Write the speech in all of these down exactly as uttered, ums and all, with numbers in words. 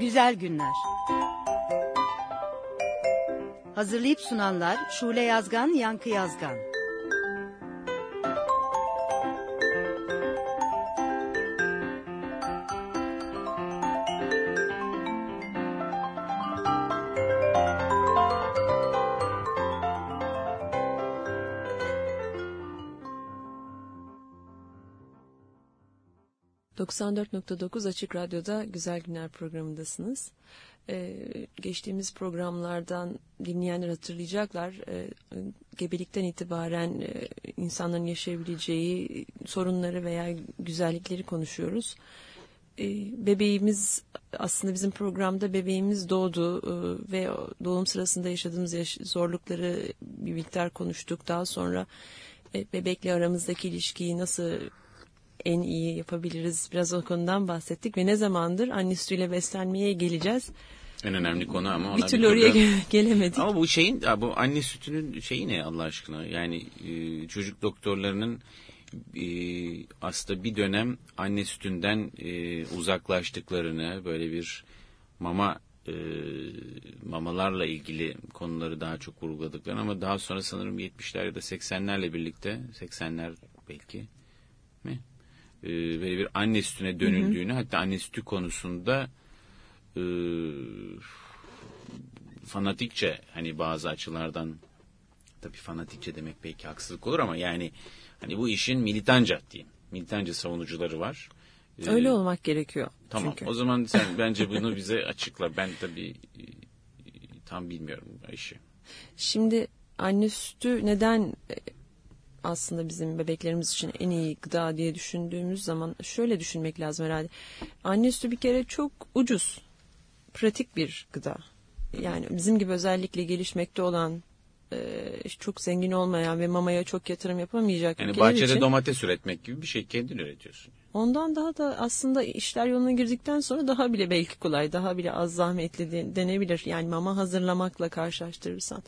Güzel Günler. Hazırlayıp sunanlar Şule Yazgan, Yankı Yazgan. doksan dört nokta dokuz Açık Radyo'da Güzel Günler programındasınız. Ee, geçtiğimiz programlardan dinleyenler hatırlayacaklar. Ee, gebelikten itibaren e, insanların yaşayabileceği sorunları veya güzellikleri konuşuyoruz. Ee, bebeğimiz aslında bizim programda bebeğimiz doğdu e, ve doğum sırasında yaşadığımız yaş- zorlukları bir miktar konuştuk. Daha sonra e, bebekle aramızdaki ilişkiyi nasıl en iyi yapabiliriz, biraz o konudan bahsettik ve ne zamandır anne sütüyle beslenmeye geleceğiz. En önemli konu ama ona bir türlü oraya türlü... gelemedik. Ama bu şeyin, bu anne sütünün şeyi ne Allah aşkına? Yani e, çocuk doktorlarının e, aslında bir dönem anne sütünden e, uzaklaştıklarını, böyle bir mama e, mamalarla ilgili konuları daha çok vurguladıklarını, ama daha sonra sanırım yetmişler ya da seksenlerle birlikte, seksenler belki mi? Böyle bir anne sütüne dönüldüğünü, hı hı. hatta anne sütü konusunda e, fanatikçe, hani bazı açılardan, tabii fanatikçe demek belki haksızlık olur ama yani hani bu işin militanca diyeyim, militanca savunucuları var. Öyle ee, olmak gerekiyor. Tamam. Çünkü. O zaman sen bence bunu bize açıkla. Ben tabii tam bilmiyorum işi. Şimdi anne sütü neden aslında bizim bebeklerimiz için en iyi gıda diye düşündüğümüz zaman şöyle düşünmek lazım herhalde. Anne sütü bir kere çok ucuz, pratik bir gıda. Yani bizim gibi özellikle gelişmekte olan, çok zengin olmayan ve mamaya çok yatırım yapamayacak yani bahçede için, domates üretmek gibi bir şey, kendin üretiyorsun. Ondan daha da aslında işler yoluna girdikten sonra daha bile belki kolay, daha bile az zahmetli denebilir. Yani mama hazırlamakla karşılaştırırsan.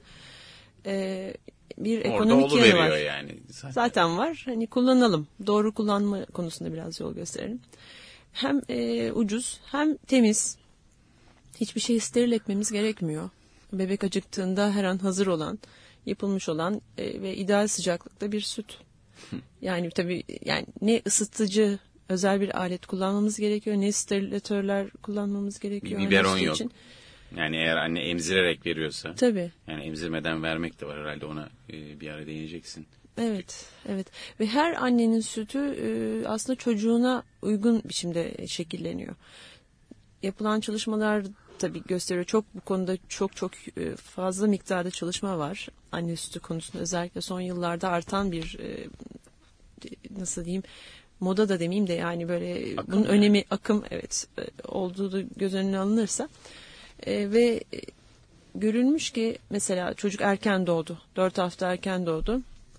Ee, bir ekonomik Orada yanı var. Yani. Zaten. Zaten var. Hani kullanalım. Doğru kullanma konusunda biraz yol gösterelim. Hem e, ucuz hem temiz. Hiçbir şeyi steril etmemiz gerekmiyor. Bebek acıktığında her an hazır olan, yapılmış olan e, ve ideal sıcaklıkta bir süt. Yani tabii yani ne ısıtıcı özel bir alet kullanmamız gerekiyor, ne sterilatörler kullanmamız gerekiyor. Bir biberon yok. Için. Yani eğer anne emzirerek veriyorsa. Tabii. Yani emzirmeden vermek de var herhalde, ona e, bir ara değineceksin. Evet, evet. Ve her annenin sütü e, aslında çocuğuna uygun biçimde şekilleniyor. Yapılan çalışmalar tabii gösteriyor. Çok bu konuda çok çok e, fazla miktarda çalışma var. Anne sütü konusunda özellikle son yıllarda artan bir e, nasıl diyeyim, moda da demeyeyim de yani böyle akım, bunun yani. önemi akım evet e, olduğu da göz önüne alınırsa. Ee, ve görülmüş ki mesela çocuk erken doğdu. Dört hafta erken doğdu.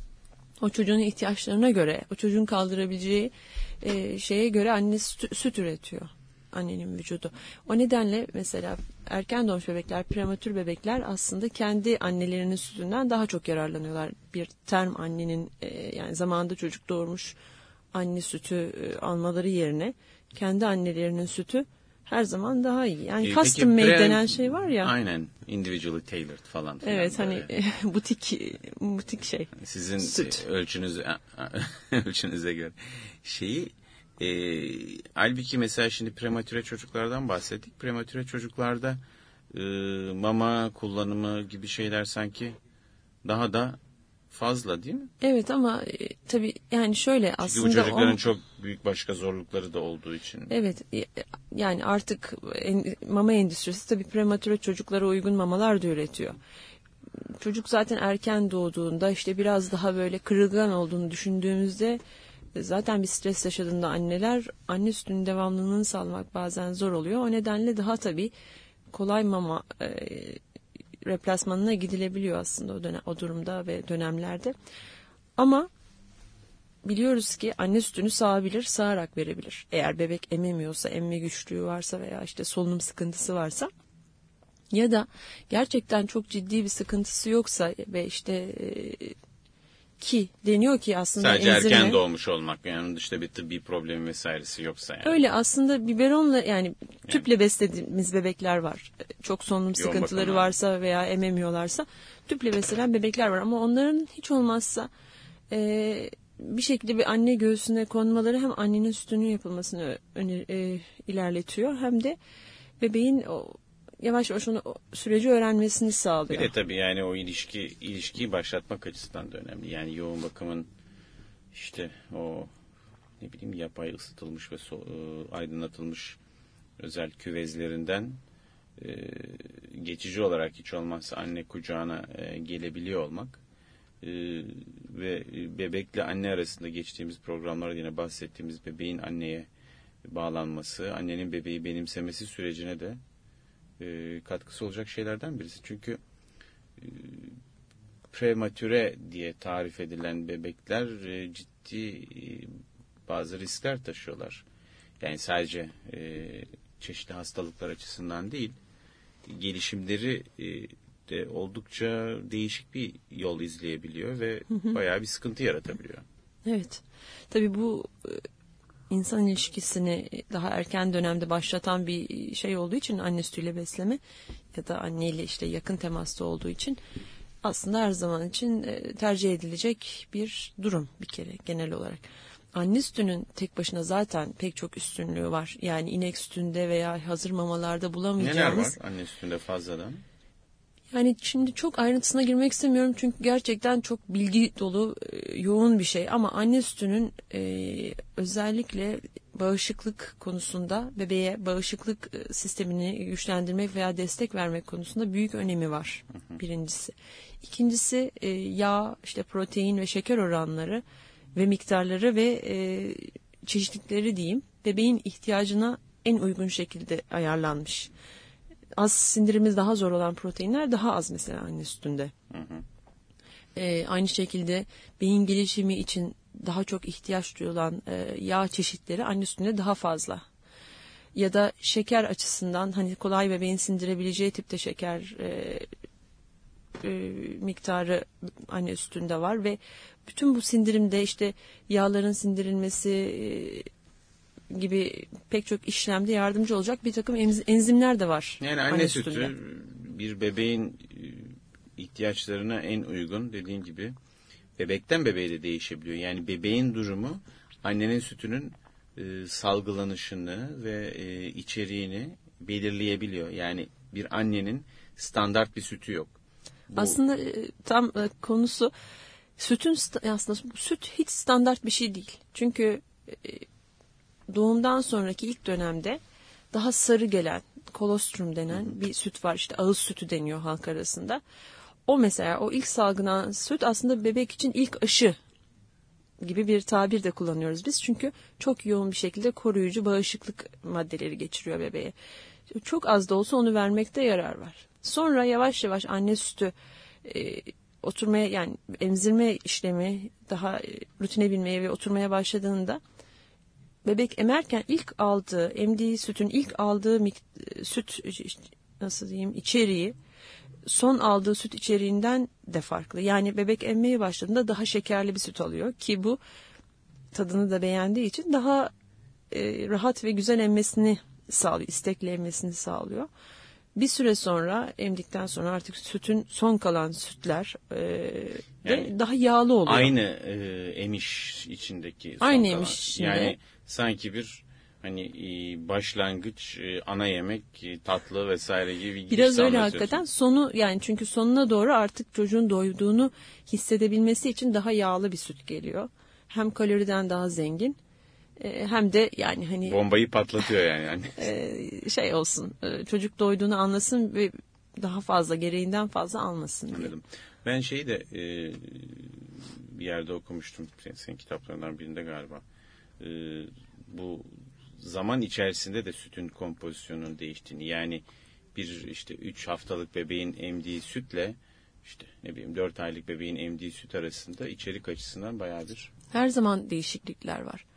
O çocuğun ihtiyaçlarına göre, o çocuğun kaldırabileceği e, şeye göre anne süt, süt üretiyor. Annenin vücudu. O nedenle mesela erken doğmuş bebekler, prematür bebekler aslında kendi annelerinin sütünden daha çok yararlanıyorlar. Bir term annenin e, yani zamanında çocuk doğurmuş anne sütü e, almaları yerine kendi annelerinin sütü her zaman daha iyi. Yani e, custom made pre, denen şey var ya. Aynen. Individually tailored falan. falan evet böyle. Hani butik butik şey. Sizin süt. ölçünüz ölçünüze göre. Şeyi e, halbuki mesela şimdi prematüre çocuklardan bahsettik. Prematüre çocuklarda e, mama kullanımı gibi şeyler sanki daha da fazla değil mi? Evet ama e, tabii yani şöyle çünkü aslında. Çünkü bu çocukların on... çok büyük başka zorlukları da olduğu için. Evet yani artık en, mama endüstrisi tabii prematüre çocuklara uygun mamalar da üretiyor. Çocuk zaten erken doğduğunda işte biraz daha böyle kırılgan olduğunu düşündüğümüzde zaten bir stres yaşadığında anneler anne sütünün devamlılığını sağlamak bazen zor oluyor. O nedenle daha tabii kolay mama e, replasmanına gidilebiliyor aslında o dönem, o durumda ve dönemlerde. Ama biliyoruz ki anne sütünü sağabilir, sağarak verebilir. Eğer bebek ememiyorsa, emme güçlüğü varsa veya işte solunum sıkıntısı varsa ya da gerçekten çok ciddi bir sıkıntısı yoksa ve işte ki deniyor ki aslında sadece enzime, erken doğmuş olmak, yani dışta bir tıbbi problemi vesairesi yoksa yani. Öyle aslında biberonla yani tüple yani. beslediğimiz bebekler var. Çok solunum Yoğun sıkıntıları bakımlar. varsa veya ememiyorlarsa tüple beslenen bebekler var. Ama onların hiç olmazsa e, bir şekilde bir anne göğsüne konmaları hem annenin sütünün yapılmasını öner, e, ilerletiyor hem de bebeğin o, yavaş yavaş onu o süreci öğrenmesini sağlıyor. Bir de tabii yani o ilişki ilişkiyi başlatmak açısından da önemli. Yani yoğun bakımın işte o ne bileyim yapay ısıtılmış ve so, e, aydınlatılmış özel küvezlerinden e, geçici olarak hiç olmazsa anne kucağına e, gelebiliyor olmak e, ve bebekle anne arasında geçtiğimiz programlarda yine bahsettiğimiz bebeğin anneye bağlanması, annenin bebeği benimsemesi sürecine de e, katkısı olacak şeylerden birisi. Çünkü e, prematüre diye tarif edilen bebekler e, ciddi e, bazı riskler taşıyorlar. Yani sadece e, çeşitli hastalıklar açısından değil, gelişimleri e, de oldukça değişik bir yol izleyebiliyor ve hı hı. bayağı bir sıkıntı yaratabiliyor. Evet. Tabii bu insan ilişkisini daha erken dönemde başlatan bir şey olduğu için, anne sütüyle besleme ya da anneyle işte yakın temasta olduğu için aslında her zaman için tercih edilecek bir durum bir kere genel olarak. Anne sütünün tek başına zaten pek çok üstünlüğü var. Yani inek sütünde veya hazır mamalarda bulamayacağımız. Neler var anne sütünde fazladan? Yani şimdi çok ayrıntısına girmek istemiyorum çünkü gerçekten çok bilgi dolu, yoğun bir şey. Ama anne sütünün e, özellikle bağışıklık konusunda bebeğe bağışıklık sistemini güçlendirmek veya destek vermek konusunda büyük önemi var. Hı hı. Birincisi. İkincisi e, yağ, işte protein ve şeker oranları ve miktarları ve e, çeşitlilikleri diyeyim bebeğin ihtiyacına en uygun şekilde ayarlanmış. Az sindirimiz daha zor olan proteinler daha az mesela anne sütünde. Hı hı. E, aynı şekilde beyin gelişimi için daha çok ihtiyaç duyulan e, yağ çeşitleri anne sütünde daha fazla. Ya da şeker açısından hani kolay bebeğin sindirebileceği tipte şeker e, e, miktarı anne sütünde var ve bütün bu sindirimde işte yağların sindirilmesi e, gibi pek çok işlemde yardımcı olacak bir takım enzimler de var. Yani anne, anne sütü sütünde. Bir bebeğin ihtiyaçlarına en uygun, dediğin gibi bebekten bebeğe de değişebiliyor. Yani bebeğin durumu annenin sütünün e, salgılanışını ve e, içeriğini belirleyebiliyor. Yani bir annenin standart bir sütü yok. Bu... Aslında e, tam e, konusu sütün aslında süt hiç standart bir şey değil. Çünkü e, doğumdan sonraki ilk dönemde daha sarı gelen kolostrum denen bir süt var. İşte ağız sütü deniyor halk arasında. O mesela o ilk salgılanan süt aslında bebek için ilk aşı gibi bir tabir de kullanıyoruz biz. Çünkü çok yoğun bir şekilde koruyucu bağışıklık maddeleri geçiriyor bebeğe. Çok az da olsa onu vermekte yarar var. Sonra yavaş yavaş anne sütü e, oturmaya yani emzirme işlemi daha e, rutine binmeye ve oturmaya başladığında bebek emerken ilk aldığı, emdiği sütün ilk aldığı süt nasıl diyeyim içeriği son aldığı süt içeriğinden de farklı. Yani bebek emmeye başladığında daha şekerli bir süt alıyor ki bu tadını da beğendiği için daha e, rahat ve güzel emmesini sağlıyor, istekli emmesini sağlıyor. Bir süre sonra emdikten sonra artık sütün son kalan sütler e, yani de daha yağlı oluyor. Aynı e, emiş içindeki son aynı kalan. emiş içinde. Yani sanki bir hani başlangıç, ana yemek, tatlı vesaire gibi bir giriş. Biraz öyle hakikaten. Sonu yani çünkü sonuna doğru artık çocuğun doyduğunu hissedebilmesi için daha yağlı bir süt geliyor. Hem kaloriden daha zengin hem de yani hani bombayı patlatıyor yani. yani. şey olsun çocuk doyduğunu anlasın ve daha fazla gereğinden fazla almasın diye. Anladım. Ben şeyi de e, bir yerde okumuştum. Senin, senin kitaplarından birinde galiba. E, bu zaman içerisinde de sütün kompozisyonunun değiştiğini, yani bir işte üç haftalık bebeğin emdiği sütle işte ne bileyim dört aylık bebeğin emdiği süt arasında içerik açısından bayağı bir her zaman değişiklikler var.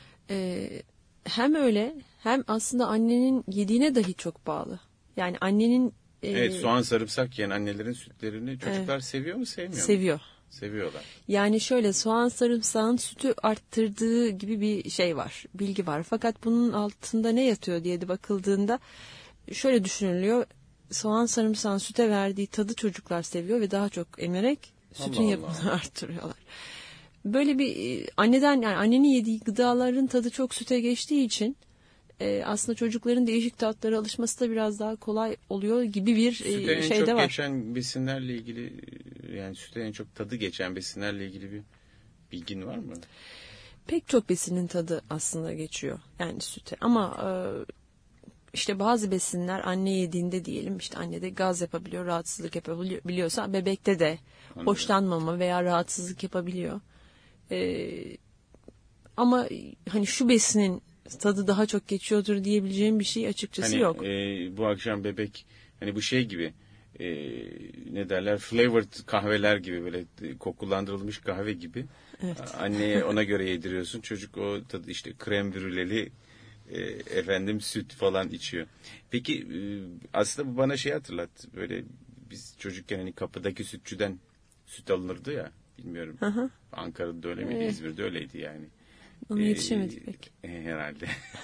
Ee, hem öyle hem aslında annenin yediğine dahi çok bağlı. Yani annenin e... evet soğan sarımsak yiyen annelerin sütlerini çocuklar evet. seviyor mu sevmiyor mu? Seviyor. Seviyorlar. Yani şöyle, soğan sarımsağın sütü arttırdığı gibi bir şey var, bilgi var. Fakat bunun altında ne yatıyor diye de bakıldığında şöyle düşünülüyor. Soğan sarımsağın süte verdiği tadı çocuklar seviyor ve daha çok emerek sütün Allah yapımını Allah. arttırıyorlar. Böyle bir anneden, yani annenin yediği gıdaların tadı çok süte geçtiği için e, aslında çocukların değişik tatlara alışması da biraz daha kolay oluyor gibi bir Süte e, en şey çok de var. geçen besinlerle ilgili, yani süte en çok tadı geçen besinlerle ilgili bir bilgin var mı? Pek çok besinin tadı aslında geçiyor yani süte, ama e, işte bazı besinler anne yediğinde diyelim, işte anne de gaz yapabiliyor, rahatsızlık yapabiliyorsa bebekte de Anladım. hoşlanmama veya rahatsızlık yapabiliyor. E, ama hani şu besinin tadı daha çok geçiyordur diyebileceğim bir şey açıkçası Hani, yok. E, bu akşam bebek, hani bu şey gibi, e, ne derler, flavored kahveler gibi, böyle kokulandırılmış kahve gibi. Evet. Anneye ona göre yediriyorsun. Çocuk o tadı işte krem brüleli, e, efendim süt falan içiyor. Peki e, aslında bu bana şey hatırlattı. Böyle biz çocukken hani kapıdaki sütçüden süt alınırdı ya. Bilmiyorum. Hı hı. Ankara'da öyle miydi? Evet. İzmir'de öyleydi yani. Ona Ee, yetişemedik pek. Herhalde.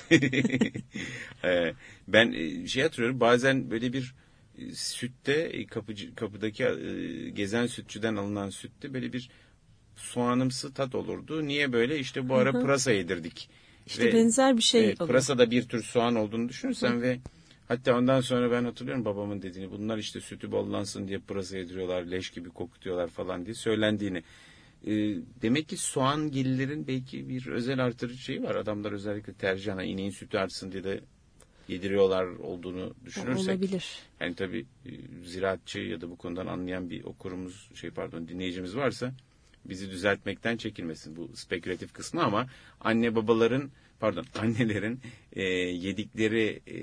Ee, ben e, şey hatırlıyorum, bazen böyle bir e, sütte, e, kapıcı, kapıdaki e, gezen sütçüden alınan sütte böyle bir soğanımsı tat olurdu. Niye böyle? İşte bu ara Hı hı. pırasa yedirdik. İşte benzer bir şey evet, oluyor. pırasa da bir tür soğan olduğunu düşünürsen ve hatta ondan sonra ben hatırlıyorum babamın dediğini, bunlar işte sütü bollansın diye pırasa yediriyorlar, leş gibi kokutuyorlar falan diye söylendiğini. Ee, demek ki soğangillerin belki bir özel artırıcı şeyi var. Adamlar özellikle tercihen ineğin sütü artsın diye de yediriyorlar olduğunu düşünürsek. Olabilir. Yani tabii e, ziraatçı ya da bu konudan anlayan bir okurumuz, şey pardon dinleyicimiz varsa bizi düzeltmekten çekinmesin bu spekülatif kısmı, ama anne babaların pardon annelerin e, yedikleri e,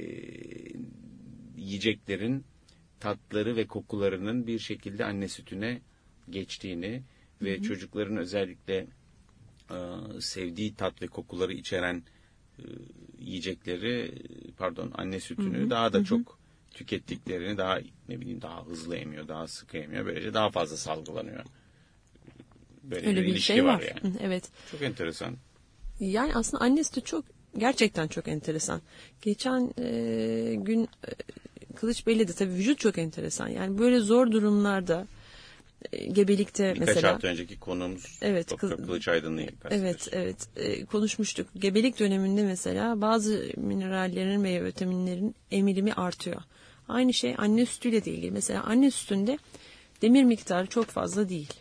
yiyeceklerin tatları ve kokularının bir şekilde anne sütüne geçtiğini ve hı hı. çocukların özellikle e, sevdiği tat ve kokuları içeren e, yiyecekleri, pardon anne sütünü hı hı. daha da hı hı. çok tükettiklerini, daha ne bileyim daha hızlı emiyor, daha sıkı emiyor, böylece daha fazla salgılanıyor. Böyle öyle bir, bir ilişki şey var. var yani. Evet. Çok enteresan. Yani aslında anne sütü çok, gerçekten çok enteresan. Geçen e, gün e, Kılıç Bey'le de tabii vücut çok enteresan. Yani böyle zor durumlarda e, gebelikte Birkaç mesela. hafta önceki konuğumuz evet, Doktor Kılıç Aydın'la Evet, evet e, konuşmuştuk. Gebelik döneminde mesela bazı minerallerin ve vitaminlerin emilimi artıyor. Aynı şey anne sütüyle de ilgili. Mesela anne sütünde demir miktarı çok fazla değil.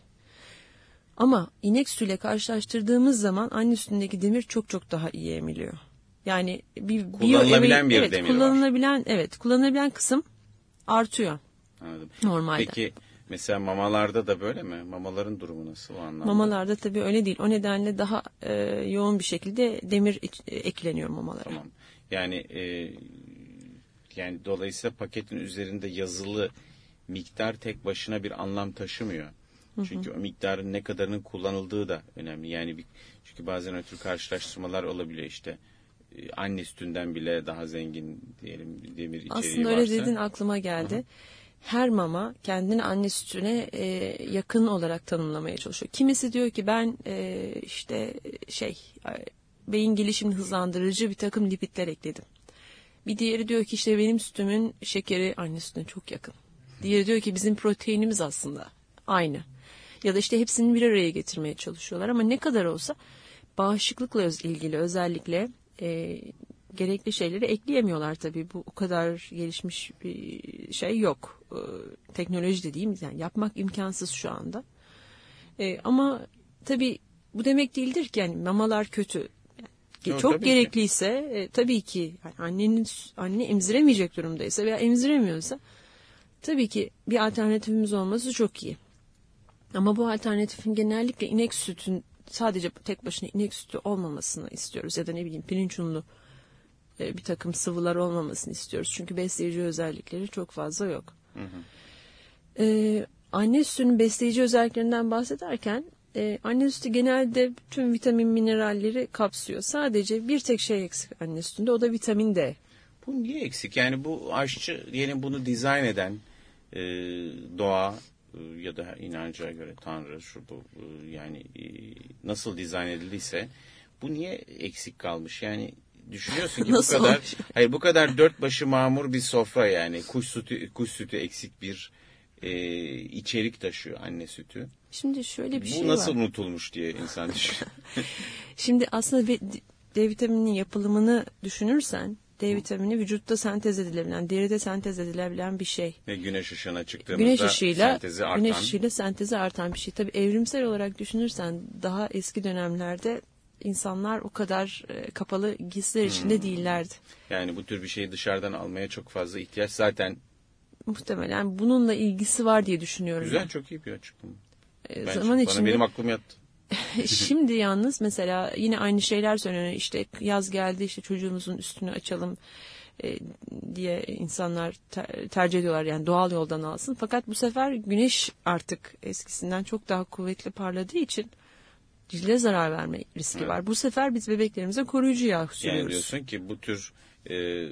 Ama inek sütüyle karşılaştırdığımız zaman anne sütündeki demir çok çok daha iyi emiliyor. Yani bir kullanılabilen bio, bir evet, demir kullanılabilen, var. Evet, kullanılabilen kısım artıyor. Anladım. Normalde. Peki mesela mamalarda da böyle mi? Mamaların durumu nasıl o anlamda? Mamalarda tabii öyle değil. O nedenle daha e, yoğun bir şekilde demir iç, e, ekleniyor mamalara. Tamam. Yani e, yani dolayısıyla paketin üzerinde yazılı miktar tek başına bir anlam taşımıyor. Hı hı. Çünkü o miktarın ne kadarının kullanıldığı da önemli. Yani bir, çünkü bazen ötürü karşılaştırmalar olabiliyor işte. E, anne sütünden bile daha zengin diyelim demir içeriği varsa. Aslında öyle dedin, aklıma geldi. Hı hı. Her mama kendini anne sütüne e, yakın olarak tanımlamaya çalışıyor. Kimisi diyor ki ben e, işte şey beyin gelişimini hızlandırıcı bir takım lipidler ekledim. Bir diğeri diyor ki işte benim sütümün şekeri anne sütüne çok yakın. Diğeri diyor ki bizim proteinimiz aslında aynı. Ya da işte hepsini bir araya getirmeye çalışıyorlar, ama ne kadar olsa bağışıklıkla ilgili özellikle e, gerekli şeyleri ekleyemiyorlar tabii. Bu o kadar gelişmiş bir şey yok. Ee, teknoloji de değil mi? Yani yapmak imkansız şu anda. Ee, ama tabii bu demek değildir ki yani mamalar kötü. Yani Yok, çok tabii gerekliyse ki. E, tabii ki yani annenin anne emziremeyecek durumdaysa veya emziremiyorsa tabii ki bir alternatifimiz olması çok iyi. Ama bu alternatifin genellikle inek sütün sadece tek başına inek sütü olmamasını istiyoruz, ya da ne bileyim pirinç unlu bir takım sıvılar olmamasını istiyoruz. Çünkü besleyici özellikleri çok fazla yok. Hı hı. Ee, anne sütünün besleyici özelliklerinden bahsederken e, anne sütü genelde tüm vitamin mineralleri kapsıyor. Sadece bir tek şey eksik anne sütünde, o da vitamin D. Bu niye eksik? Yani bu aşçı diyelim bunu dizayn eden e, doğa e, ya da inanca göre Tanrı şu bu e, yani e, nasıl dizayn edildiyse bu niye eksik kalmış? Yani düşünüyorsun ki bu kadar olmuş? Hayır bu kadar dört başı mamur bir sofra yani kuş sütü kuş sütü eksik bir e, içerik taşıyor anne sütü. Şimdi şöyle bir bu şey var. Bu nasıl unutulmuş diye insan düşünüyor. Şimdi aslında D vitamininin yapılımını düşünürsen D vitamini vücutta sentez edilebilen, deride sentez edilebilen bir şey. Ve güneş ışığına çıktığımızda güneş ışığıyla, sentezi artan. Güneş ışığıyla sentezi artan bir şey. Tabii evrimsel olarak düşünürsen daha eski dönemlerde insanlar o kadar e, kapalı giysiler içinde hmm. değillerdi. Yani bu tür bir şeyi dışarıdan almaya çok fazla ihtiyaç zaten. Muhtemelen bununla ilgisi var diye düşünüyorum. Güzel, ben. Çok iyi bir açıklama. E, ben zaman çok, içinde, benim aklım yattı. Şimdi yalnız mesela yine aynı şeyler söyleniyor. İşte yaz geldi, işte çocuğumuzun üstünü açalım e, diye insanlar ter- tercih ediyorlar. Yani doğal yoldan alsın. Fakat bu sefer güneş artık eskisinden çok daha kuvvetli parladığı için cilde zarar verme riski evet. var. Bu sefer biz bebeklerimize koruyucu yağ sürüyoruz. Yani diyorsun ki bu tür e,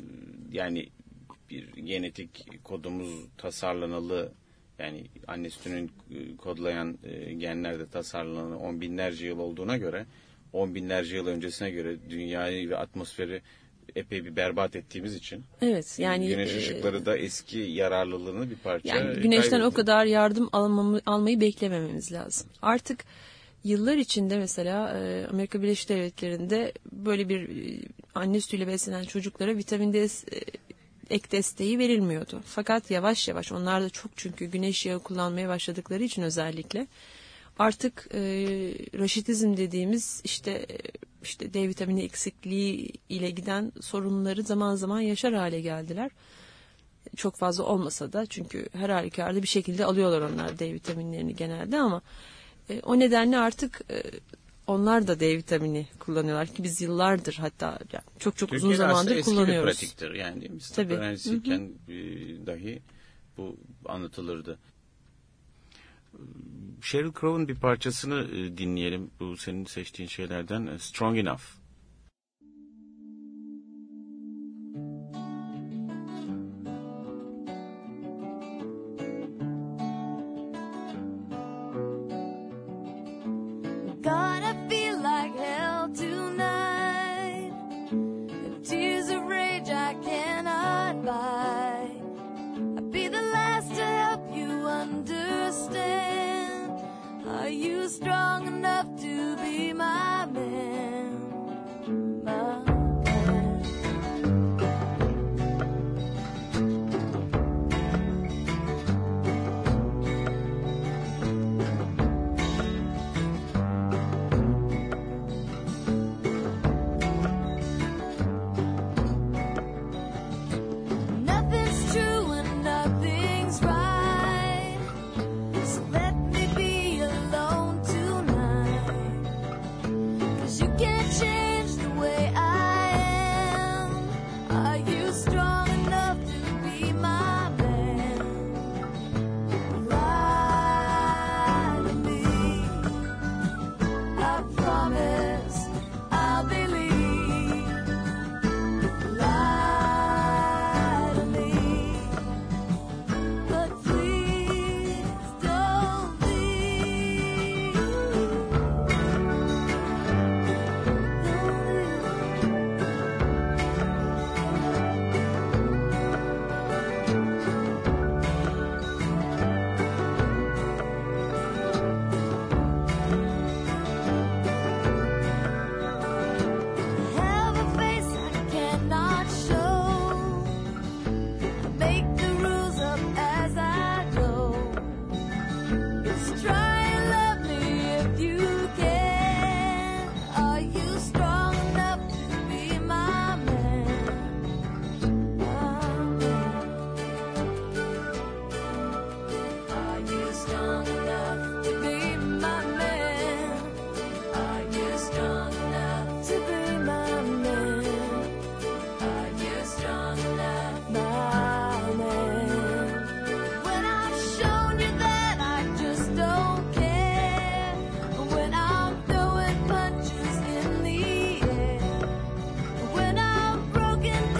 yani bir genetik kodumuz tasarlanalı, yani anne sütünün kodlayan e, genler de tasarlanalı on binlerce yıl olduğuna göre, on binlerce yıl öncesine göre dünyayı ve atmosferi epey bir berbat ettiğimiz için. Evet, yani güneş ışıkları da eski yararlılığını bir parça yani güneşten kaybetti. O kadar yardım almamı, almayı beklemememiz lazım. Artık yıllar içinde mesela e, Amerika Birleşik Devletleri'nde böyle bir e, anne sütüyle beslenen çocuklara vitamin D e, ek desteği verilmiyordu. Fakat yavaş yavaş onlar da çok çünkü güneş yağı kullanmaya başladıkları için özellikle artık e, raşitizm dediğimiz işte işte D vitamini eksikliği ile giden sorunları zaman zaman yaşar hale geldiler. Çok fazla olmasa da çünkü her halükarda bir şekilde alıyorlar onlar D vitaminlerini genelde ama e, o nedenle artık e, onlar da D vitamini kullanıyorlar ki biz yıllardır hatta yani çok çok Türkiye'de uzun zamandır kullanıyoruz. Eski bir pratiktir yani biz tıp öğrencisiyken dahi bu anlatılırdı. Sheryl Crow'un bir parçasını dinleyelim. Bu senin seçtiğin şeylerden Strong Enough.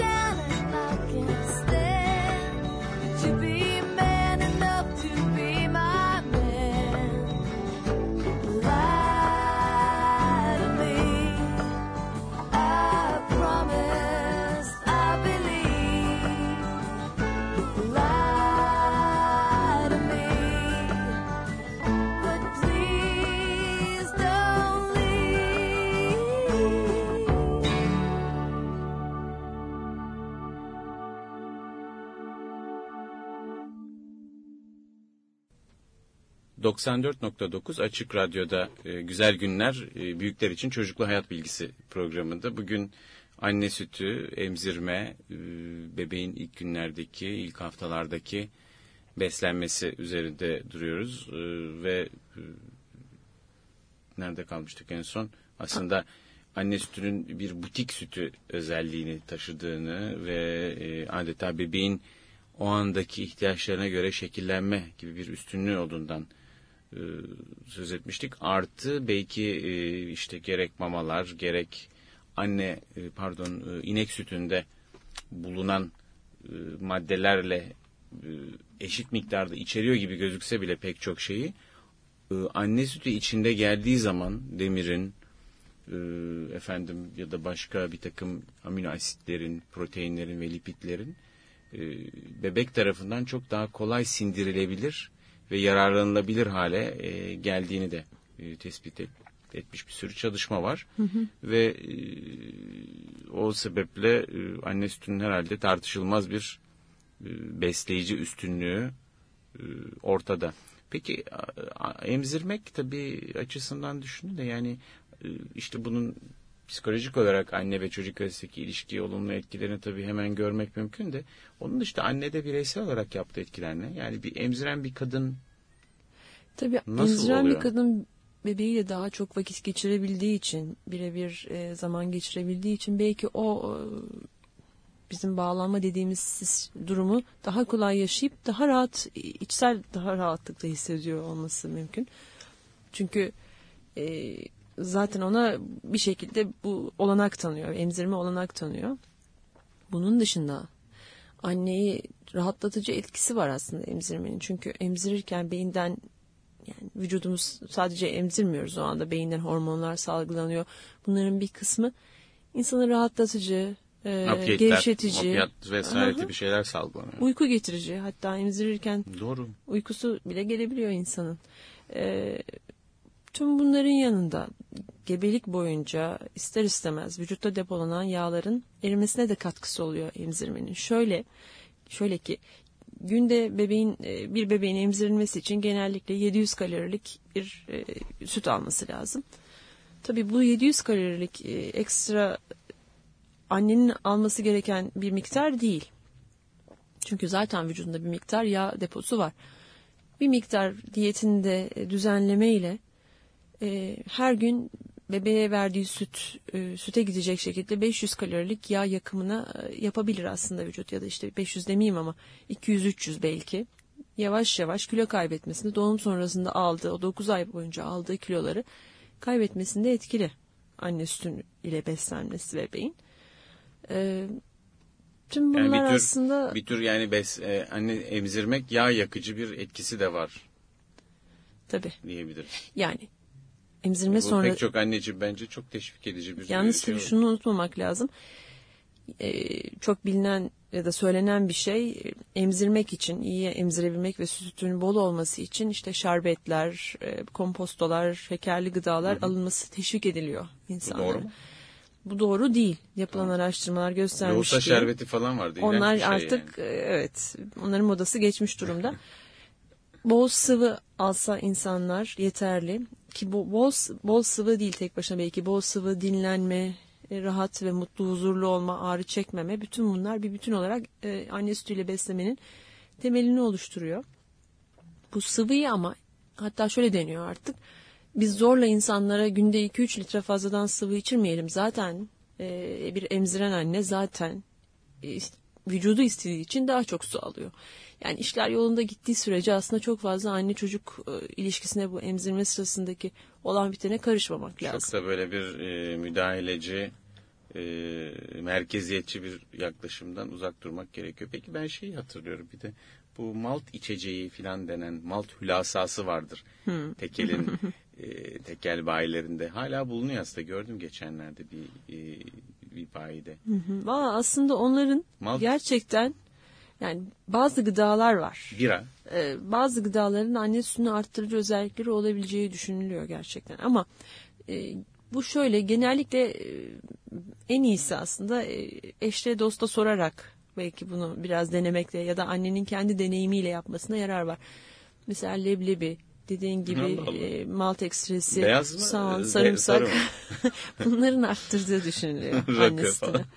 To be man enough to be my doksan dört nokta dokuz Açık Radyo'da e, Güzel Günler e, Büyükler için Çocuklu Hayat Bilgisi programında bugün anne sütü, emzirme, e, bebeğin ilk günlerdeki, ilk haftalardaki beslenmesi üzerinde duruyoruz. E, ve e, nerede kalmıştık en son? Aslında anne sütünün bir butik sütü özelliğini taşıdığını ve e, adeta bebeğin o andaki ihtiyaçlarına göre şekillenme gibi bir üstünlüğü olduğundan e, söz etmiştik. Artı belki e, işte gerek mamalar gerek anne e, pardon e, inek sütünde bulunan e, maddelerle e, eşit miktarda içeriyor gibi gözükse bile pek çok şeyi e, anne sütü içinde geldiği zaman demirin e, efendim ya da başka bir takım amino asitlerin, proteinlerin ve lipidlerin bebek tarafından çok daha kolay sindirilebilir ve yararlanılabilir hale e, geldiğini de e, tespit et, etmiş bir sürü çalışma var. Hı hı. Ve e, o sebeple e, anne sütünün herhalde tartışılmaz bir e, besleyici üstünlüğü e, ortada. Peki a, a, emzirmek tabii açısından düşünün de yani e, işte bunun psikolojik olarak anne ve çocuk arasındaki ilişkiye olumlu etkilerini tabii hemen görmek mümkün de onun dışında annede bireysel olarak yaptığı etkiler ne? Yani bir emziren bir kadın tabii nasıl emziren oluyor? bir kadın bebeğiyle daha çok vakit geçirebildiği için, birebir e, zaman geçirebildiği için belki o e, bizim bağlanma dediğimiz durumu daha kolay yaşayıp daha rahat, içsel daha rahatlıkla hissediyor olması mümkün. Çünkü e, zaten ona bir şekilde bu olanak tanıyor, emzirme olanak tanıyor. Bunun dışında anneyi rahatlatıcı etkisi var aslında emzirmenin. Çünkü emzirirken beyinden, yani vücudumuz sadece emzirmiyoruz o anda, beyinden hormonlar salgılanıyor. Bunların bir kısmı insanı rahatlatıcı, e, Opiyetler, gevşetici, opiyat vesaire gibi şeyler salgılanıyor. Uyku getirici, hatta emzirirken doğru, uykusu bile gelebiliyor insanın. E, Tüm bunların yanında gebelik boyunca ister istemez vücutta depolanan yağların erimesine de katkısı oluyor emzirmenin. Şöyle, şöyle ki günde bebeğin bir bebeğin emzirilmesi için genellikle yedi yüz kalorilik bir e, süt alması lazım. Tabii bu yedi yüz kalorilik e, ekstra annenin alması gereken bir miktar değil. Çünkü zaten vücudunda bir miktar yağ deposu var. Bir miktar diyetinde düzenleme ile e, her gün bebeğe verdiği süt, e, süte gidecek şekilde beş yüz kalorilik yağ yakımına e, yapabilir aslında vücut, ya da işte beş yüz demeyeyim ama iki yüz üç yüz belki. Yavaş yavaş kilo kaybetmesinde, doğum sonrasında aldığı, o dokuz ay boyunca aldığı kiloları kaybetmesinde etkili anne sütü ile beslenmesi bebeğin. E, tüm bunlar yani bir tür, aslında bir tür yani bes, e, anne emzirmek yağ yakıcı bir etkisi de var. Tabii. Diyebiliriz. Yani emzirme bu sonra pek çok anneciğim bence çok teşvik edici bir yalnız şey. tabii şunu unutmamak lazım. Ee, çok bilinen ya da söylenen bir şey, emzirmek için, iyi emzirebilmek ve sütün bol olması için işte şerbetler, e, kompostolar, şekerli gıdalar hı hı. alınması teşvik ediliyor insanlara. Bu doğru mu? Bu doğru değil. Yapılan tamam. araştırmalar göstermiş Loğusa ki şerbeti falan vardı. Onlar şey artık yani. evet, onların modası geçmiş durumda. Bol sıvı alsa insanlar yeterli. Ki bol, bol, bol sıvı değil tek başına, belki bol sıvı, dinlenme, rahat ve mutlu, huzurlu olma, ağrı çekmeme, bütün bunlar bir bütün olarak e, anne sütüyle beslemenin temelini oluşturuyor. Bu sıvıyı ama hatta şöyle deniyor artık, biz zorla insanlara günde iki üç litre fazladan sıvı içirmeyelim. Zaten e, bir emziren anne zaten e, vücudu istediği için daha çok su alıyor. Yani işler yolunda gittiği sürece aslında çok fazla anne çocuk e, ilişkisine, bu emzirme sırasındaki olan bitene karışmamak lazım. Çok da böyle bir e, müdahaleci, e, merkeziyetçi bir yaklaşımdan uzak durmak gerekiyor. Peki ben şeyi hatırlıyorum, bir de bu malt içeceği filan denen malt hülasası vardır. Hmm. Tekel'in e, tekel bayilerinde hala bulunuyor aslında, gördüm geçenlerde bir e, bir bayide. Valla aslında onların malt... gerçekten yani bazı gıdalar var. Bira. Ee, bazı gıdaların anne sütünü arttırıcı özellikleri olabileceği düşünülüyor gerçekten. Ama e, bu şöyle, genellikle e, en iyisi aslında e, eşle dosta sorarak belki bunu biraz denemekle ya da annenin kendi deneyimiyle yapmasına yarar var. Mesela leblebi, dediğin gibi Allah Allah. e, malt ekstresi, Beyaz mı? soğan, Ee, sarımsak sarı mı? bunların arttırdığı düşünülüyor Rakı anne sütünü. falan.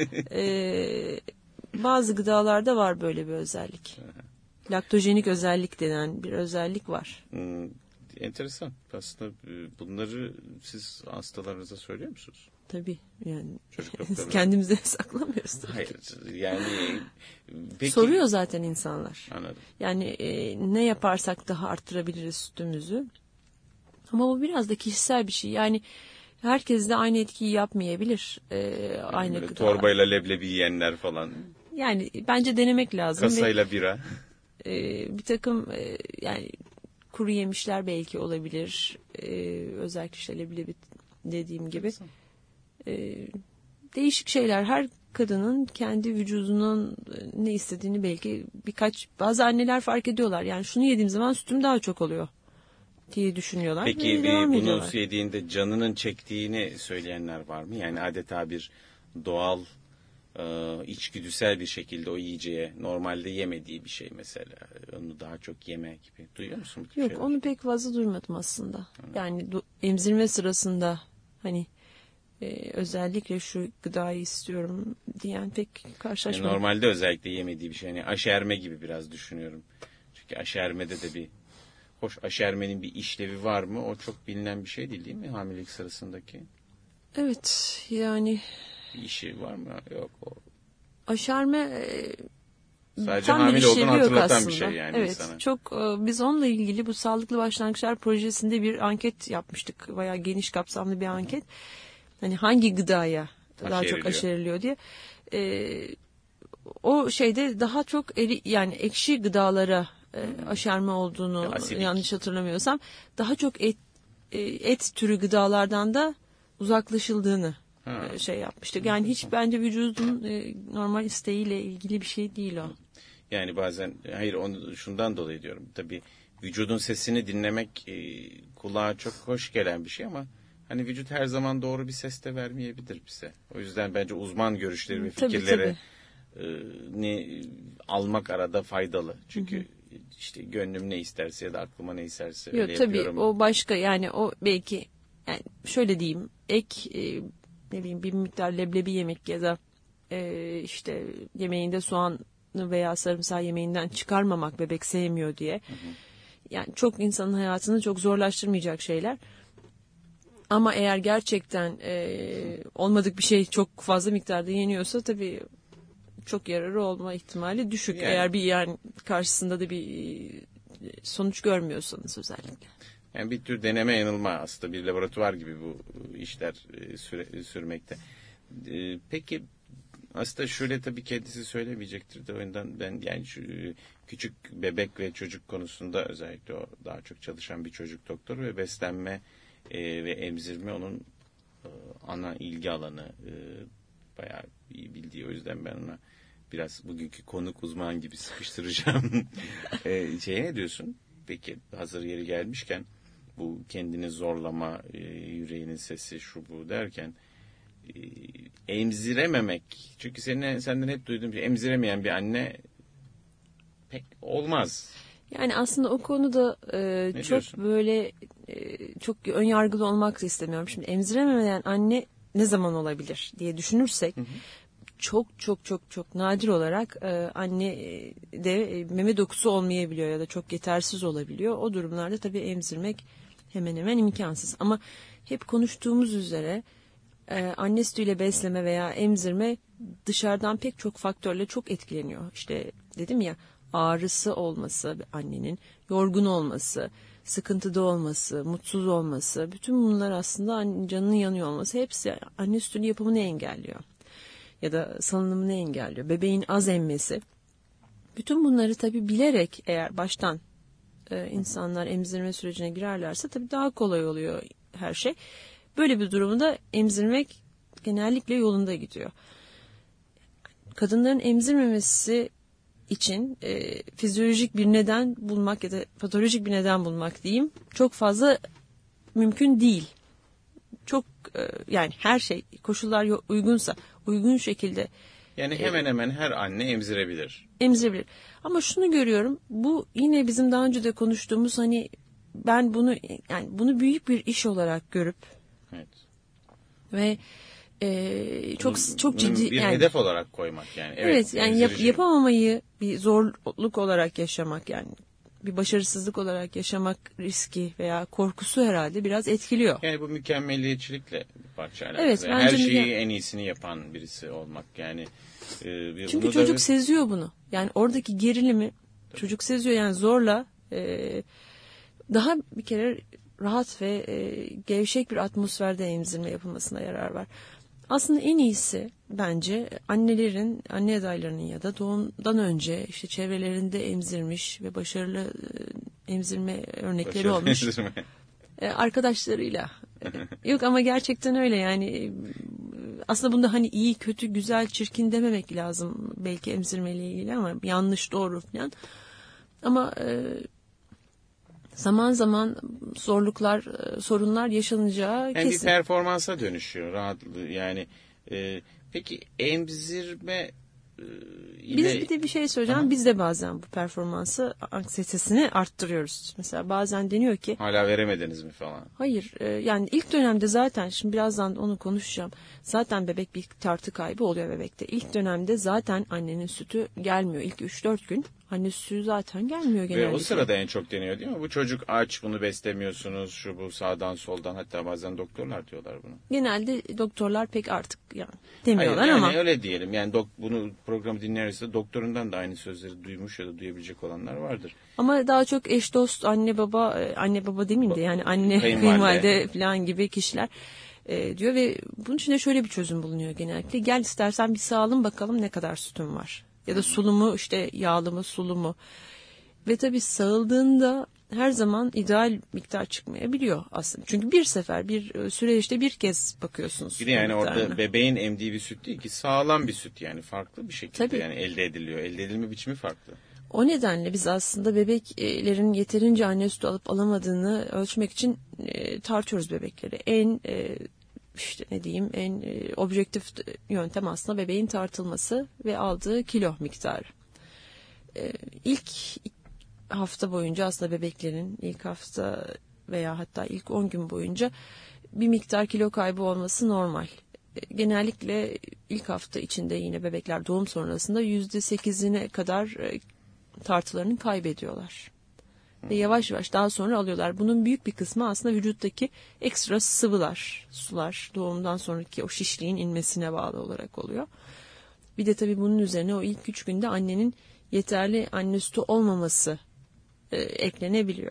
Ee, bazı gıdalarda var böyle bir özellik. Laktojenik özellik denen bir özellik var. Hmm, enteresan. Aslında e, bunları siz hastalarınıza söylüyor musunuz? Tabii yani Çocuk doktorları. kendimize saklamıyoruz tabii. Hayır. Yani peki. Soruyor zaten insanlar. Anladım. Yani e, ne yaparsak daha arttırabiliriz sütümüzü. Ama bu biraz da kişisel bir şey. Yani herkes de aynı etkiyi yapmayabilir. E, aynı Böyle gıda. torbayla leblebi yiyenler falan. Yani bence denemek lazım. Kasayla bira. Ve, e, bir takım e, yani kuru yemişler belki olabilir. E, özellikle işte leblebi dediğim gibi. E, değişik şeyler. Her kadının kendi vücudunun ne istediğini belki birkaç bazı anneler fark ediyorlar. Yani şunu yediğim zaman sütüm daha çok oluyor diye düşünüyorlar. Peki ve devam bunu ediyorlar. yediğinde canının çektiğini söyleyenler var mı? Yani adeta bir doğal e, içgüdüsel bir şekilde o yiyeceğe normalde yemediği bir şey mesela. Onu daha çok yeme gibi. Duyuyor musun bu tip Yok şeyler? onu pek fazla duymadım aslında. Yani do- emzirme sırasında hani e, özellikle şu gıdayı istiyorum diyen pek Yani karşılaşmadım. normalde özellikle yemediği bir şey. Yani aşerme gibi biraz düşünüyorum. Çünkü aşermede de bir hoş aşermenin bir işlevi var mı? O çok bilinen bir şey değil değil mi hamilelik sırasındaki? Evet yani Bir işi var mı? Yok. O aşerme e, sadece tam bir hamile olduğunu işlevi yok hatırlatan aslında. bir şey yani evet, insana. çok e, biz onunla ilgili bu Sağlıklı Başlangıçlar projesinde bir anket yapmıştık. Bayağı geniş kapsamlı bir anket. Hani hangi gıdaya daha çok Aşeriliyor. aşeriliyor diye. E, o şeyde daha çok eri, yani ekşi gıdalara e, aşerme olduğunu Asidik. yanlış hatırlamıyorsam daha çok et e, et türü gıdalardan da uzaklaşıldığını Ha. e, şey yapmıştık. Yani hiç bence vücudun e, normal isteğiyle ilgili bir şey değil o. Yani bazen hayır onu şundan dolayı diyorum. Tabii vücudun sesini dinlemek e, kulağa çok hoş gelen bir şey ama hani vücut her zaman doğru bir ses de vermeyebilir bize. O yüzden bence uzman görüşleri ve Tabii, fikirleri e, ne almak arada faydalı. Çünkü hı hı. işte gönlüm ne isterse ya da aklıma ne isterse öyle Yok, tabii yapıyorum. o başka yani o belki yani şöyle diyeyim ek e, ne bileyim bir miktar leblebi yemek ya da e, işte yemeğinde soğan veya sarımsağı yemeğinden çıkarmamak bebek sevmiyor diye. Hı hı. Yani çok insanın hayatını çok zorlaştırmayacak şeyler. Ama eğer gerçekten e, olmadık bir şey çok fazla miktarda yeniyorsa tabii çok yararı olma ihtimali düşük. Yani, eğer bir yani karşısında da bir sonuç görmüyorsanız özellikle. Yani bir tür deneme yanılma aslında bir laboratuvar gibi bu işler süre, sürmekte. Peki aslında şöyle tabii kendisi söylemeyecektir de o yüzden ben yani şu küçük bebek ve çocuk konusunda özellikle o daha çok çalışan bir çocuk doktoru ve beslenme e, ve emzirme onun e, ana ilgi alanı e, bayağı iyi bildiği o yüzden ben ona biraz bugünkü konuk uzman gibi sıkıştıracağım. e, şeye ne diyorsun? Peki hazır yeri gelmişken bu kendini zorlama, e, yüreğinin sesi şu bu derken e, emzirememek. Çünkü senin senden hep duyduğum şey emziremeyen bir anne pek olmaz. Yani aslında o konuda e, çok diyorsun? böyle e, çok ön yargılı olmak da istemiyorum. Şimdi emziremeyen anne ne zaman olabilir diye düşünürsek hı hı. çok çok çok çok nadir olarak e, anne de e, meme dokusu olmayabiliyor ya da çok yetersiz olabiliyor. O durumlarda tabii emzirmek hemen hemen imkansız. Ama hep konuştuğumuz üzere e, anne sütüyle besleme veya emzirme dışarıdan pek çok faktörle çok etkileniyor. İşte dedim ya ağrısı olması annenin, yorgun olması, sıkıntıda olması, mutsuz olması, bütün bunlar aslında canının yanıyor olması hepsi anne sütünün yapımını engelliyor. Ya da salınımını engelliyor. Bebeğin az emmesi. Bütün bunları tabii bilerek eğer baştan e, insanlar emzirme sürecine girerlerse tabii daha kolay oluyor her şey. Böyle bir durumda emzirmek genellikle yolunda gidiyor. Kadınların emzirmemesi için e, fizyolojik bir neden bulmak ya da patolojik bir neden bulmak diyeyim çok fazla mümkün değil. Çok e, yani her şey koşullar uygunsa uygun şekilde yani hemen e, hemen her anne emzirebilir. Emzirebilir. Ama şunu görüyorum bu yine bizim daha önce de konuştuğumuz hani ben bunu yani bunu büyük bir iş olarak görüp evet. ve e, çok bunu, çok ciddi bir yani, hedef olarak koymak yani. Evet, evet yani yap, emzirici. yapamamayı bir zorluk olarak yaşamak, yani bir başarısızlık olarak yaşamak riski veya korkusu herhalde biraz etkiliyor. Yani bu mükemmeliyetçilikle bir parça alakalı. Evet, yani her bence şeyi müke- en iyisini yapan birisi olmak yani. E, Çünkü çocuk da... seziyor bunu. Yani oradaki gerilimi tabii. Çocuk seziyor, yani zorla e, daha bir kere rahat ve e, gevşek bir atmosferde emzirme yapılmasına yarar var. Aslında en iyisi bence annelerin, anne adaylarının ya da doğumdan önce işte çevrelerinde emzirmiş ve başarılı e, emzirme örnekleri başarılı olmuş emzirme. E, arkadaşlarıyla. E, yok ama gerçekten öyle yani. E, aslında bunda hani iyi, kötü, güzel, çirkin dememek lazım belki emzirmeyle ilgili, ama yanlış, doğru falan. Ama e, zaman zaman zorluklar, sorunlar yaşanacağı yani kesin. Bir performansa dönüşüyor rahatlığı yani. E, peki emzirme e, ile... Biz bir de bir şey söyleyeceğim. Aha. Biz de bazen bu performansı, anksiyetesini arttırıyoruz. Mesela bazen deniyor ki... Hala veremediniz mi falan? Hayır. E, yani ilk dönemde zaten, şimdi birazdan onu konuşacağım. Zaten bebek bir tartı kaybı oluyor bebekte. İlk dönemde zaten annenin sütü gelmiyor. İlk üç dört gün anne sütü zaten gelmiyor genellikle. Ve o sırada en çok deniyor değil mi? Bu çocuk aç, bunu beslemiyorsunuz, şu bu sağdan soldan, hatta bazen doktorlar diyorlar bunu. Genelde doktorlar pek artık yani demiyorlar. Hayır, yani ama. Öyle diyelim yani dok, bunu programı dinlerse doktorundan da aynı sözleri duymuş ya da duyabilecek olanlar vardır. Ama daha çok eş dost, anne baba, anne baba demeyeyim de yani anne, kayınvalide falan gibi kişiler e, diyor ve bunun için de şöyle bir çözüm bulunuyor genellikle. Gel istersen bir sağalım bakalım ne kadar sütün var. Ya da sulu mu, işte yağlı mı, sulu mu. Ve tabii sağıldığında her zaman ideal miktar çıkmayabiliyor aslında. Çünkü bir sefer, bir süreçte bir kez bakıyorsunuz. Bir de yani orada bebeğin emdiği bir süt değil ki, sağlam bir süt yani, farklı bir şekilde tabii. Yani elde ediliyor. Elde edilme biçimi farklı. O nedenle biz aslında bebeklerin yeterince anne sütü alıp alamadığını ölçmek için e, tartıyoruz bebekleri. En e, işte ne diyeyim en e, objektif yöntem aslında bebeğin tartılması ve aldığı kilo miktarı. E, ilk hafta boyunca aslında bebeklerin ilk hafta veya hatta ilk on gün boyunca bir miktar kilo kaybı olması normal. Genellikle ilk hafta içinde yine bebekler doğum sonrasında yüzde sekizine kadar tartılarını kaybediyorlar. Hmm. Ve yavaş yavaş daha sonra alıyorlar. Bunun büyük bir kısmı aslında vücuttaki ekstra sıvılar, sular, doğumdan sonraki o şişliğin inmesine bağlı olarak oluyor. Bir de tabii bunun üzerine o ilk üç günde annenin yeterli anne sütü olmaması e, eklenebiliyor.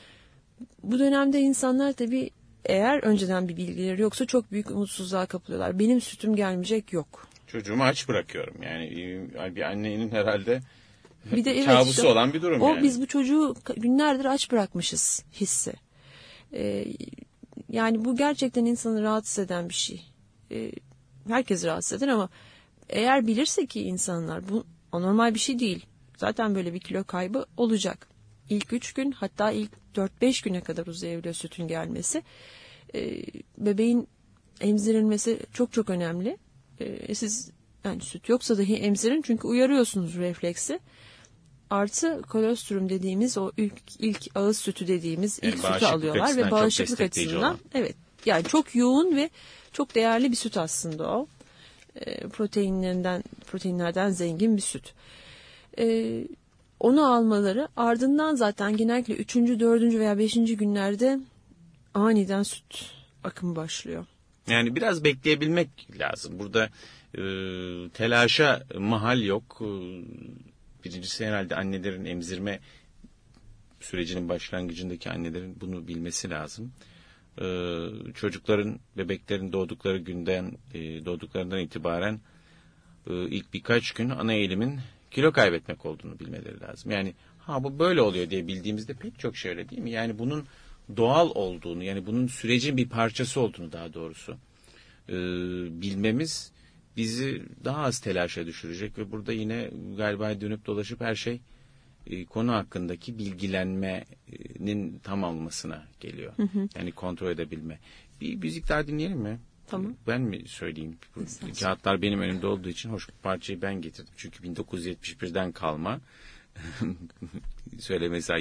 Bu dönemde insanlar tabii eğer önceden bir bilgileri yoksa çok büyük umutsuzluğa kapılıyorlar. Benim sütüm gelmeyecek, yok. Çocuğumu aç bırakıyorum. Yani bir annenin herhalde bir de evet, kabusu işte, olan bir durum o yani. Biz bu çocuğu günlerdir aç bırakmışız hissi. Ee, yani bu gerçekten insanı rahatsız eden bir şey. Ee, herkes rahatsız eder ama eğer bilirse ki insanlar bu anormal bir şey değil. Zaten böyle bir kilo kaybı olacak. İlk üç gün, hatta ilk dört beş güne kadar uzayabiliyor sütün gelmesi. Ee, bebeğin emzirilmesi çok çok önemli. Ee, siz yani süt yoksa dahi emzirin, çünkü uyarıyorsunuz refleksi. Artı kolostrum dediğimiz o ilk ilk ağız sütü dediğimiz ilk yani sütü alıyorlar ve bağışıklık açısından olan. Evet, yani çok yoğun ve çok değerli bir süt aslında o. E, proteinlerinden proteinlerden zengin bir süt. E, onu almaları, ardından zaten genellikle üçüncü, dördüncü veya beşinci günlerde aniden süt akımı başlıyor. Yani biraz bekleyebilmek lazım. Burada e, telaşa mahal yok. Birincisi herhalde annelerin emzirme sürecinin başlangıcındaki annelerin bunu bilmesi lazım. Ee, çocukların, bebeklerin doğdukları günden, e, doğduklarından itibaren e, ilk birkaç gün ana eğilimin kilo kaybetmek olduğunu bilmeleri lazım. Yani ha bu böyle oluyor diye bildiğimizde pek çok şey öyle değil mi? Yani bunun doğal olduğunu, yani bunun sürecin bir parçası olduğunu daha doğrusu e, bilmemiz bizi daha az telaşa düşürecek ve burada yine galiba dönüp dolaşıp her şey e, konu hakkındaki bilgilenmenin tam olmasına geliyor. Hı hı. Yani kontrol edebilme. Bir müzik daha dinleyelim mi? Tamam. Ben mi söyleyeyim? Bu kağıtlar benim önümde olduğu için hoş, parçayı ben getirdim. Çünkü bin dokuz yüz yetmiş birden kalma. Söylemesi ayıp.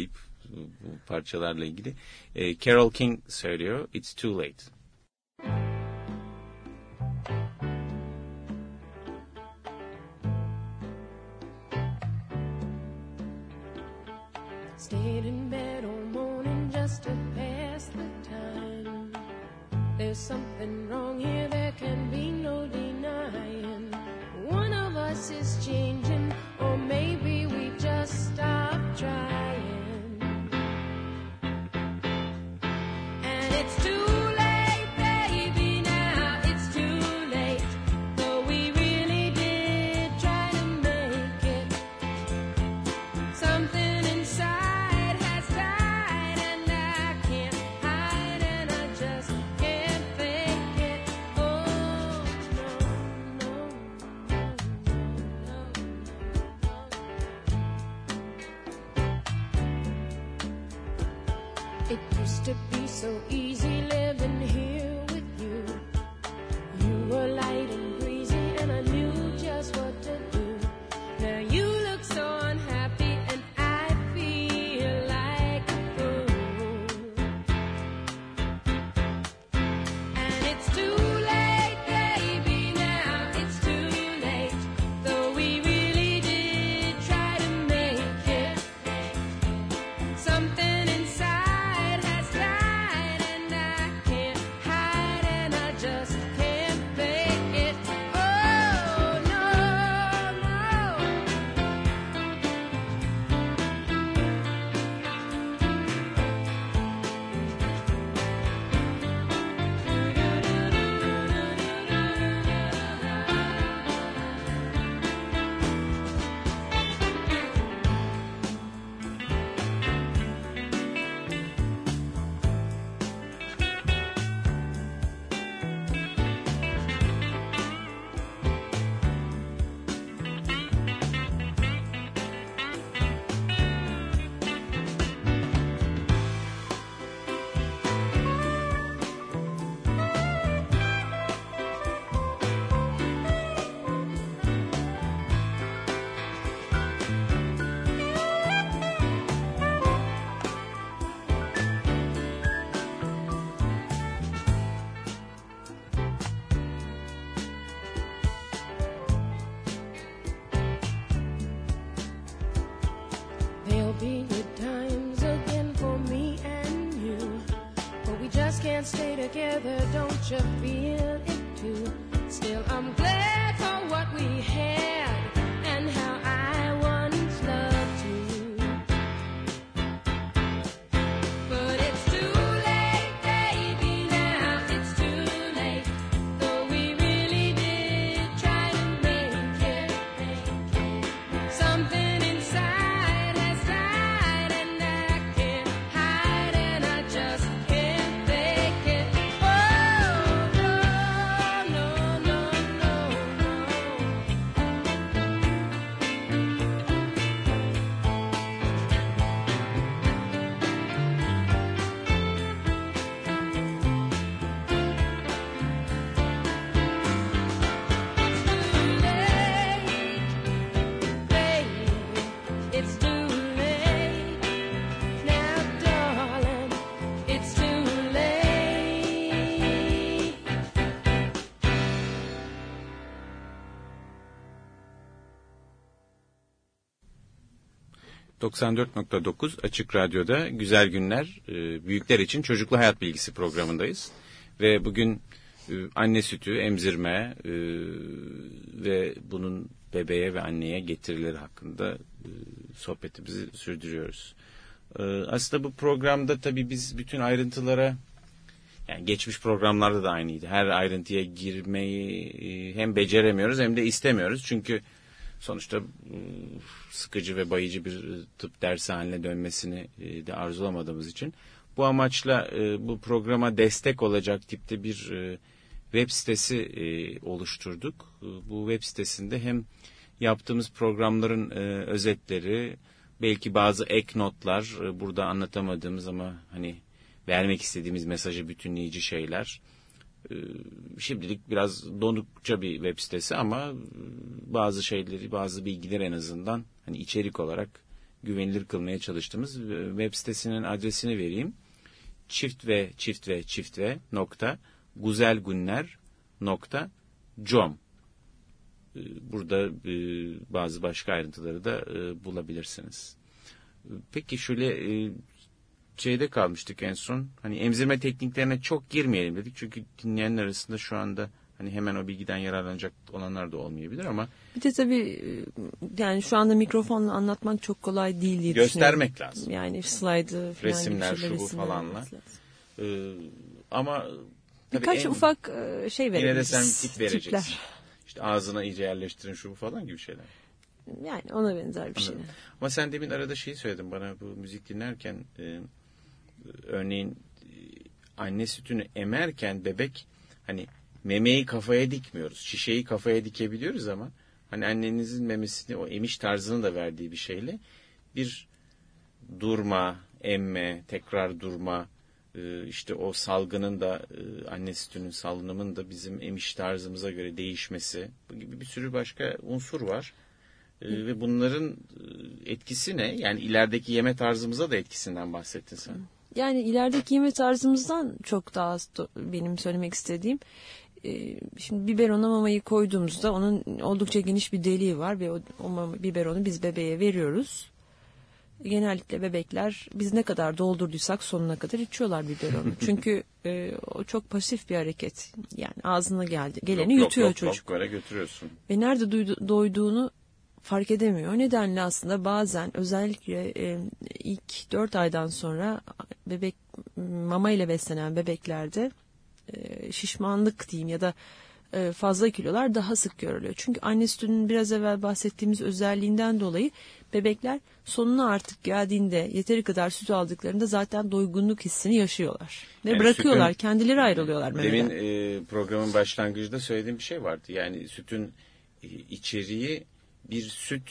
bu parçalarla ilgili. E, Carole King söylüyor, It's Too Late. Stayed in bed all morning just to pass the time. There's something wrong here, there can be no denying. One of us is changing, or maybe we just stopped trying. And it's too late, baby, now it's too late. Though we really did try to make it. Something inside has died, and I can't hide, and I just can't fake it. Oh, no, no, no, no, no. It used to be so easy living here with you. You were light and breezy, and I knew just what to do. Now you look so unhappy, and I feel like a fool. And it's too late, baby, now it's too late. Though we really did try to make it. Something inside has died, and I can't hide, and I just can't fake it. Oh, no, no. There'll be good times again for me and you, but we just can't stay together, don't you feel it too? Still, I'm glad for what we had and how I once loved you. But it's too late, baby, now it's too late. Though we really did try to make it. Something inside has died, and I can't hide, and I just can't fake it. Oh, no, no, no, no, it's too late, baby, it's too late. Now, darling, it's too late. doksan dört nokta dokuz Açık Radyo'da Güzel Günler, e, Büyükler için Çocuklu Hayat Bilgisi programındayız. Ve bugün e, anne sütü, emzirme e, ve bunun bebeğe ve anneye getirileri hakkında e, sohbetimizi sürdürüyoruz. E, aslında bu programda tabii biz bütün ayrıntılara, yani geçmiş programlarda da aynıydı. Her ayrıntıya girmeyi e, hem beceremiyoruz hem de istemiyoruz. Çünkü sonuçta e, sıkıcı ve bayıcı bir tıp dersi haline dönmesini e, de arzulamadığımız için bu amaçla e, bu programa destek olacak tipte bir e, web sitesi e, oluşturduk. E, bu web sitesinde hem yaptığımız programların e, özetleri, belki bazı ek notlar, e, burada anlatamadığımız ama hani vermek istediğimiz mesajı bütünleyici şeyler. E, şimdilik biraz donukça bir web sitesi ama bazı şeyleri, bazı bilgiler en azından hani içerik olarak güvenilir kılmaya çalıştığımız web sitesinin adresini vereyim. Çift ve çift ve çift ve nokta guzelgunner nokta com. Burada bazı başka ayrıntıları da bulabilirsiniz. Peki şöyle şeyde kalmıştık en son. Hani emzirme tekniklerine çok girmeyelim dedik. Çünkü dinleyenler arasında şu anda hani hemen o bilgiden yararlanacak olanlar da olmayabilir ama. Bir de tabii yani şu anda mikrofonla anlatmak çok kolay değil diye göstermek lazım. Yani slaydı falan resimler şu bu falanla. Ee, ama birkaç en, ufak şey verebiliriz. Yine de sen tip vereceksin. Tipler. İşte ağzına iyice yerleştirin şu bu falan gibi şeyler. Yani ona benzer bir şey. Ama sen demin arada şeyi söyledin bana bu müzik dinlerken e, örneğin e, anne sütünü emerken bebek hani memeyi kafaya dikmiyoruz. Şişeyi kafaya dikebiliyoruz ama hani annenizin memesini o emiş tarzını da verdiği bir şeyle bir durma, emme, tekrar durma, e, işte o salgının da e, anne sütünün salınımının da bizim emiş tarzımıza göre değişmesi bu gibi bir sürü başka unsur var. Ee, ve bunların etkisi ne? Yani ilerideki yeme tarzımıza da etkisinden bahsettin sen. Yani ilerideki yeme tarzımızdan çok daha az benim söylemek istediğim. Ee, şimdi biberona mamayı koyduğumuzda onun oldukça geniş bir deliği var ve o, o mama, biberonu biz bebeğe veriyoruz. Genellikle bebekler biz ne kadar doldurduysak sonuna kadar içiyorlar biberonu. Çünkü e, o çok pasif bir hareket. Yani ağzına geldi, geleni yok, yutuyor yok, çocuk. Yok, böyle götürüyorsun. Ve nerede duydu, doyduğunu fark edemiyor. O nedenle aslında bazen özellikle e, ilk dört aydan sonra bebek mama ile beslenen bebeklerde e, şişmanlık diyeyim ya da e, fazla kilolar daha sık görülüyor. Çünkü anne sütünün biraz evvel bahsettiğimiz özelliğinden dolayı bebekler sonuna artık geldiğinde yeteri kadar süt aldıklarında zaten doygunluk hissini yaşıyorlar. Ve yani bırakıyorlar, sütün, kendileri ayrılıyorlar memeden. Demin e, programın başlangıcında söylediğim bir şey vardı. Yani sütün e, içeriği bir süt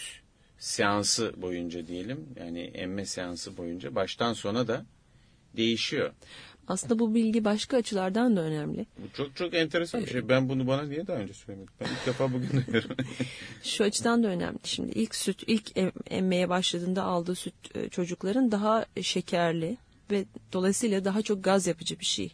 seansı boyunca diyelim yani emme seansı boyunca baştan sona da değişiyor. Aslında bu bilgi başka açılardan da önemli. Bu çok çok enteresan bir şey. Ben bunu bana niye daha önce söylemedim? Ben ilk defa bugün duyuyorum. Şu açıdan da önemli. Şimdi ilk süt, ilk emmeye başladığında aldığı süt çocukların daha şekerli ve dolayısıyla daha çok gaz yapıcı bir şey.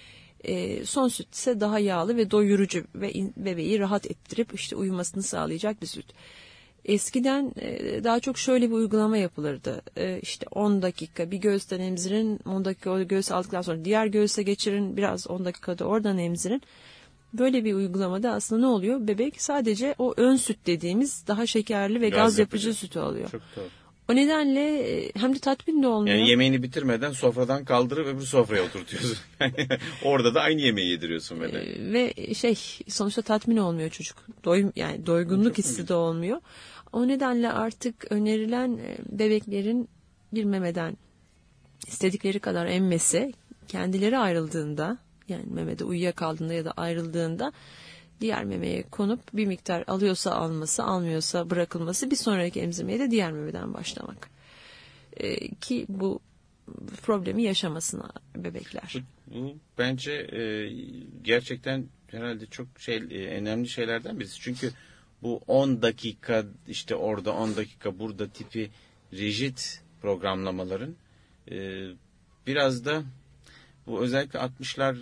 E, son süt ise daha yağlı ve doyurucu ve in, bebeği rahat ettirip işte uyumasını sağlayacak bir süt. Eskiden e, daha çok şöyle bir uygulama yapılırdı. E, işte on dakika bir göğüsten emzirin, on dakika o göğüs aldıktan sonra diğer göğüse geçirin, biraz on dakikada oradan emzirin. Böyle bir uygulamada aslında ne oluyor? Bebek sadece o ön süt dediğimiz daha şekerli ve gaz, gaz yapıcı sütü alıyor. Çok doğru. O nedenle hem de tatmin de olmuyor. Yani yemeğini bitirmeden sofradan kaldırıp öbür sofraya oturtuyorsun. Orada da aynı yemeği yediriyorsun böyle. Ee, ve şey sonuçta tatmin olmuyor çocuk. Doy, yani doygunluk çok hissi de olmuyor. O nedenle artık önerilen bebeklerin bir memeden istedikleri kadar emmesi, kendileri ayrıldığında yani memede uyuyakaldığında ya da ayrıldığında diğer memeye konup bir miktar alıyorsa alması, almıyorsa bırakılması, bir sonraki emzirmeye de diğer memeden başlamak. Ee, ki bu problemi yaşamasına bebekler. Bu, bu bence e, gerçekten herhalde çok şey e, önemli şeylerden birisi. Çünkü bu on dakika işte orada on dakika burada tipi rigid programlamaların e, biraz da bu özellikle altmışlar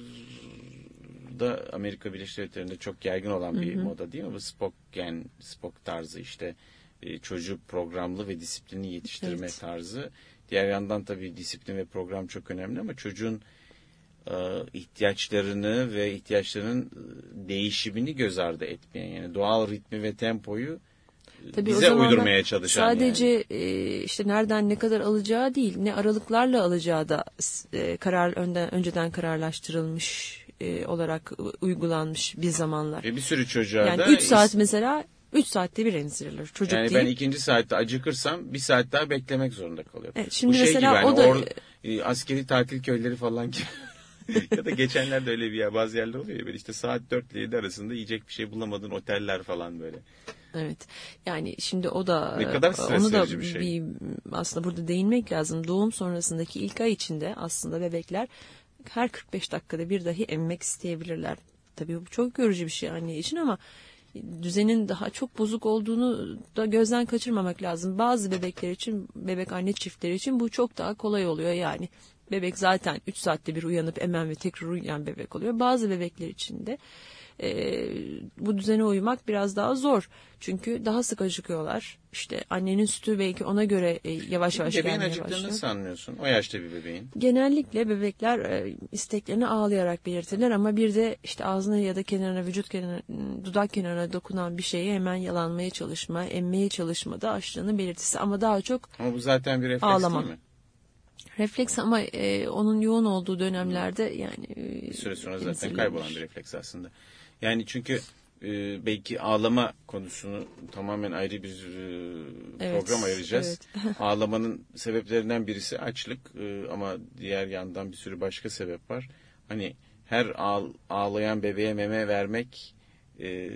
da Amerika Birleşik Devletleri'nde çok yaygın olan bir hı hı. moda değil mi? Bu Spock, yani Spock tarzı işte e, çocuk programlı ve disiplinli yetiştirme evet. tarzı. Diğer yandan tabii disiplin ve program çok önemli ama çocuğun e, ihtiyaçlarını ve ihtiyaçlarının e, değişimini göz ardı etmeyen yani doğal ritmi ve tempoyu Tabii bize uydurmaya çalışan sadece yani. e, işte nereden ne kadar alacağı değil, ne aralıklarla alacağı da e, karar önden önceden kararlaştırılmış e, olarak uygulanmış bir zamanlar. Ve bir sürü çocuğa yani da üç saat mesela üç saatte bir emzirilir çocuk yani değil. Ben ikinci saatte acıkırsam bir saat daha beklemek zorunda kalıyorum. Evet, şimdi bu şey mesela gibi, o hani da or, askeri tatil köyleri falan gibi. Ya da geçenlerde öyle bir yer bazı yerler oluyor ya böyle işte saat dört ile yedi arasında yiyecek bir şey bulamadığın oteller falan böyle. Evet. Yani şimdi o da ne kadar stres onu da verici bir şey. Bir, aslında burada değinmek lazım. Doğum sonrasındaki ilk ay içinde aslında bebekler her kırk beş dakikada bir dahi emmek isteyebilirler. Tabii bu çok yorucu bir şey anne için ama düzenin daha çok bozuk olduğunu da gözden kaçırmamak lazım. Bazı bebekler için, bebek anne çiftleri için bu çok daha kolay oluyor yani. Bebek zaten üç saatte bir uyanıp emen ve tekrar uyuyan bebek oluyor. Bazı bebekler için de e, bu düzene uymak biraz daha zor. Çünkü daha sık acıkıyorlar. İşte annenin sütü belki ona göre e, yavaş yavaş bebeğin gelmeye acıktığını başlıyor. nasıl anlıyorsun? O yaşta bir bebeğin. Genellikle bebekler e, isteklerini ağlayarak belirtirler ama bir de işte ağzına ya da kenarına, vücut kenarına, dudak kenarına dokunan bir şeyi hemen yalanmaya çalışma, emmeye çalışma da açlığının belirtisi. Ama daha çok Ama bu zaten bir refleks ağlama. değil mi? Refleks ama e, onun yoğun olduğu dönemlerde yani e, Bir süre sonra zaten emzirilebilir. kaybolan bir refleks aslında. Yani çünkü e, belki ağlama konusunu tamamen ayrı bir e, Evet, program ayıracağız. evet. Ağlamanın sebeplerinden birisi açlık e, ama diğer yandan bir sürü başka sebep var. Hani her ağ, ağlayan bebeğe meme vermek e,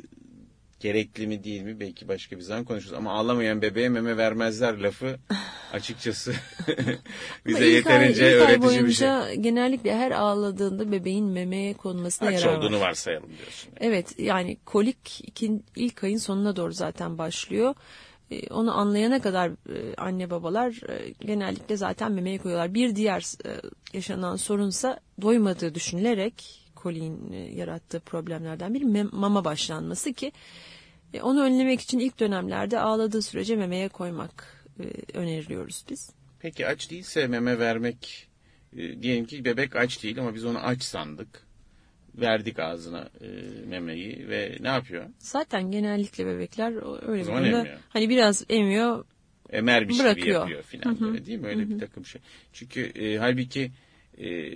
gerekli mi değil mi belki başka bir zaman konuşuruz. Ama ağlamayan bebeğe meme vermezler lafı açıkçası bize Ama ilk ay- yeterince ilk ay öğretici bir şey. boyunca genellikle her ağladığında bebeğin memeye konmasına Aç yarar olduğunu var. varsayalım diyorsun. Yani. Evet yani kolik ikin, ilk ayın sonuna doğru zaten başlıyor. Ee, onu anlayana kadar e, anne babalar e, genellikle zaten memeye koyuyorlar. Bir diğer e, yaşanan sorunsa doymadığı düşünülerek koliğin e, yarattığı problemlerden biri mem- mama başlanması ki e, onu önlemek için ilk dönemlerde ağladığı sürece memeye koymak e, öneriliyoruz biz. Peki aç değilse meme vermek, e, diyelim ki bebek aç değil ama biz onu aç sandık. Verdik ağzına e, memeyi ve ne yapıyor? Zaten genellikle bebekler öyle O bir zaman durumda emiyor. hani biraz emiyor. Emermiş gibi Bırakıyor. yapıyor filan böyle değil mi? Öyle bir takım şey. Çünkü e, halbuki e,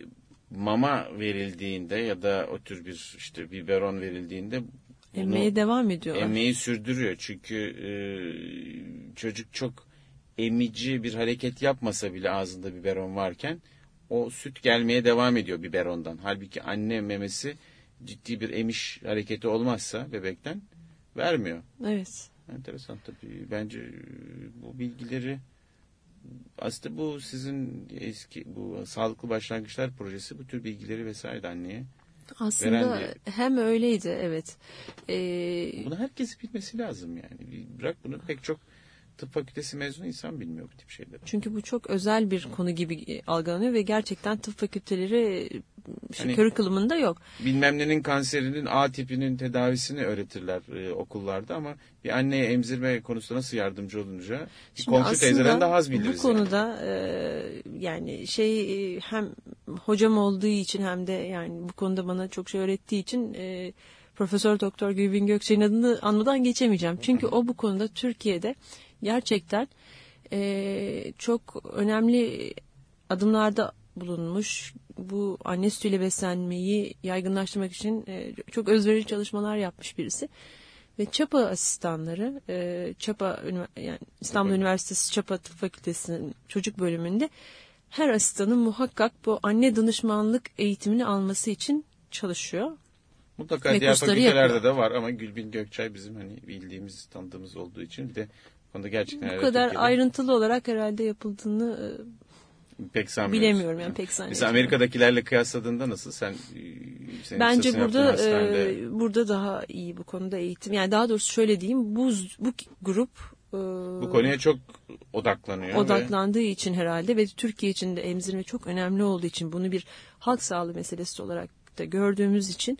mama verildiğinde ya da o tür bir işte biberon verildiğinde bunu Emmeye devam ediyorlar. emmeyi sürdürüyor. Çünkü e, çocuk çok emici bir hareket yapmasa bile ağzında biberon varken o süt gelmeye devam ediyor biberondan. Halbuki anne memesi ciddi bir emiş hareketi olmazsa bebekten vermiyor. Evet. Enteresan tabii. Bence bu bilgileri aslında bu sizin eski bu Sağlıklı Başlangıçlar projesi bu tür bilgileri vesaire de anneye Aslında veren bir- hem öyleydi evet. Ee, bunu herkes bilmesi lazım yani. Bırak bunu pek çok tıp fakültesi mezunu insan bilmiyor bu tip şeyleri. çünkü bu çok özel bir konu gibi algılanıyor ve gerçekten tıp fakülteleri şey, Hani- curriculum'unda yok. Bilmem nenin kanserinin A tipinin tedavisini öğretirler e, okullarda ama bir anneye emzirme konusunda nasıl yardımcı olunca Şimdi komşu teyzeden daha az biliriz. bu konuda e, yani şey e, hem hocam olduğu için hem de yani bu konuda bana çok şey öğrettiği için e, Profesör Doktor Gülbin Gökçe'nin adını anmadan geçemeyeceğim. Çünkü o bu konuda Türkiye'de gerçekten e, çok önemli adımlarda bulunmuş. Bu anne sütüyle beslenmeyi yaygınlaştırmak için e, çok özverili çalışmalar yapmış birisi. Ve Çapa asistanları, e, Çapa yani İstanbul Çapa. Üniversitesi Çapa Tıp Fakültesi'nin çocuk bölümünde her asistanın muhakkak bu anne danışmanlık eğitimini alması için çalışıyor. Mutlaka Ve diğer kursları fakültelerde yapıyor. de var ama Gülbin Gökçay bizim hani bildiğimiz, tanıdığımız olduğu için bir de bu konuda gerçekten Bu herhalde kadar Türkiye'de ayrıntılı olarak herhalde yapıldığını pek sanmıyoruz. bilemiyorum yani pek sanmıyorum. Mesela Amerika'dakilerle kıyasladığında nasıl? Sen senin Bence sırasını burada yaptığın hastanede- e, burada daha iyi bu konuda eğitim. Yani daha doğrusu şöyle diyeyim, bu bu grup e, bu konuya çok odaklanıyor. ve- odaklandığı için herhalde ve Türkiye için de emzirme çok önemli olduğu için bunu bir halk sağlığı meselesi olarak da gördüğümüz için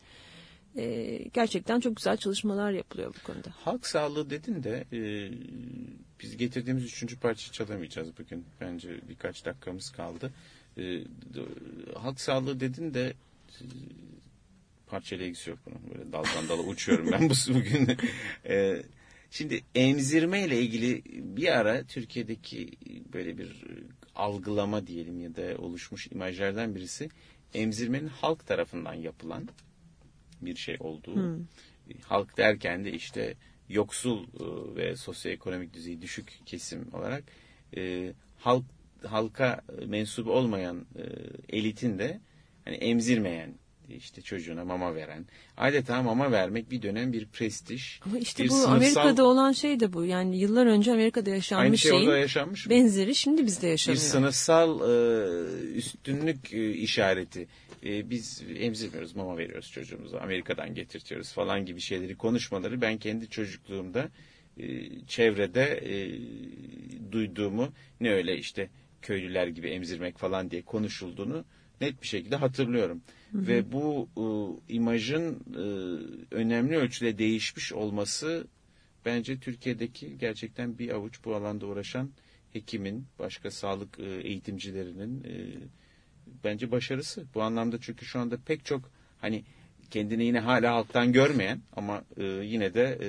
e, gerçekten çok güzel çalışmalar yapılıyor bu konuda. Halk sağlığı dedin de e, biz getirdiğimiz üçüncü parçayı çalamayacağız bugün. Bence birkaç dakikamız kaldı. E, d- halk sağlığı dedin de e, parçayla ilgisi yok bunun. Böyle daldan dala uçuyorum ben bu bugün. E, şimdi emzirme ile ilgili bir ara Türkiye'deki böyle bir algılama diyelim ya da oluşmuş imajlardan birisi emzirmenin halk tarafından yapılan bir şey olduğu. Hmm. Halk derken de işte yoksul e, ve sosyoekonomik düzeyi düşük kesim olarak e, halk halka mensup olmayan e, elitin de hani emzirmeyen işte çocuğuna mama veren adeta mama vermek bir dönem bir prestij. Ama işte bir bu sınıfsal- Amerika'da olan şey de bu. Yani yıllar önce Amerika'da yaşanmış aynı şey şeyin orada yaşanmış mı? benzeri şimdi bizde Bir yaşanıyor. sınıfsal e, üstünlük e, işareti. e, biz emzirmiyoruz, mama veriyoruz çocuğumuza, Amerika'dan getirtiyoruz falan gibi şeyleri konuşmaları ben kendi çocukluğumda e, çevrede e, duyduğumu, ne öyle işte köylüler gibi emzirmek falan diye konuşulduğunu net bir şekilde hatırlıyorum. Hı hı. Ve bu e, imajın e, önemli ölçüde değişmiş olması bence Türkiye'deki gerçekten bir avuç bu alanda uğraşan hekimin, başka sağlık e, eğitimcilerinin e, bence başarısı. Bu anlamda çünkü şu anda pek çok hani kendini yine hala alttan görmeyen ama e, yine de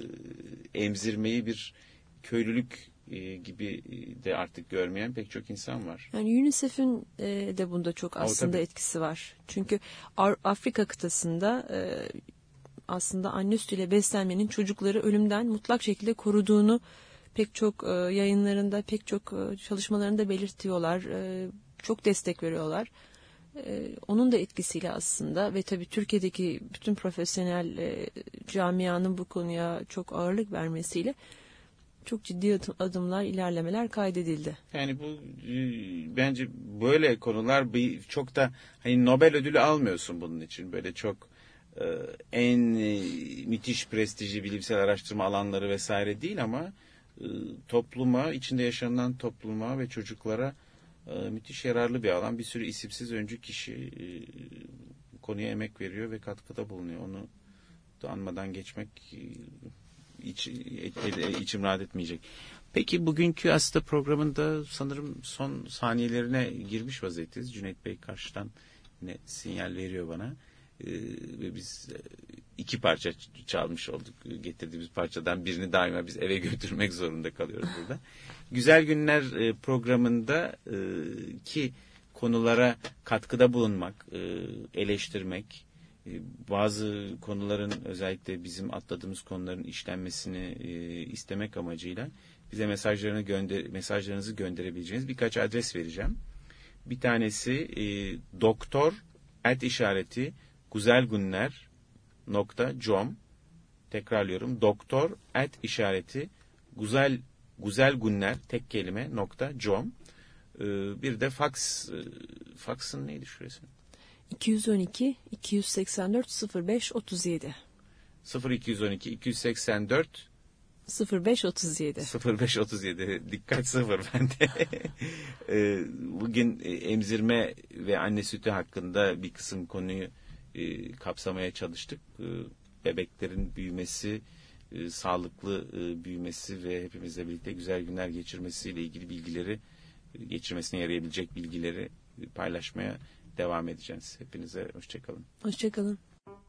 e, emzirmeyi bir köylülük e, gibi de artık görmeyen pek çok insan var. Yani UNICEF'in e, de bunda çok aslında o, etkisi var. Çünkü Afrika kıtasında e, aslında anne sütüyle beslenmenin çocukları ölümden mutlak şekilde koruduğunu pek çok e, yayınlarında, pek çok e, çalışmalarında belirtiyorlar. E, çok destek veriyorlar. E, onun da etkisiyle aslında ve tabii Türkiye'deki bütün profesyonel e, camianın bu konuya çok ağırlık vermesiyle çok ciddi adımlar, ilerlemeler kaydedildi. Yani bu e, bence böyle konular bir, çok da hani Nobel ödülü almıyorsun bunun için. Böyle çok e, en e, müthiş prestijli bilimsel araştırma alanları vesaire değil ama e, topluma, içinde yaşanılan topluma ve çocuklara e, müthiş yararlı bir alan. Bir sürü isimsiz öncü kişi e, konuya emek veriyor ve katkıda bulunuyor. Onu da anmadan geçmek e, İç, içim rahat etmeyecek. Peki bugünkü aslında programında sanırım son saniyelerine girmiş vaziyetteyiz. Cüneyt Bey karşıdan yine sinyal veriyor bana. Ee, ve biz iki parça çalmış olduk. Getirdiğimiz parçadan birini daima biz eve götürmek zorunda kalıyoruz burada. Güzel Günler programında e, ki konulara katkıda bulunmak, e, eleştirmek, bazı konuların özellikle bizim atladığımız konuların işlenmesini e, istemek amacıyla bize mesajlarını gönder mesajlarınızı gönderebileceğiniz birkaç adres vereceğim. Bir tanesi e, doktor et işareti güzelgünler nokta com. Tekrarlıyorum. Doktor et işareti güzel güzelgünler tek kelime nokta com. E, bir de fax e, faxın neydi şurası? iki yüz on iki iki yüz seksen dört sıfır beş otuz yedi sıfır iki yüz on iki iki yüz seksen dört sıfır beş otuz yedi sıfır beş otuz yedi dikkat sıfır bende. Bugün emzirme ve anne sütü hakkında bir kısım konuyu kapsamaya çalıştık. Bebeklerin büyümesi, sağlıklı büyümesi ve hepimizle birlikte güzel günler geçirmesiyle ilgili bilgileri, geçirmesine yarayabilecek bilgileri paylaşmaya devam edeceğiz. Hepinize hoşçakalın. Hoşçakalın.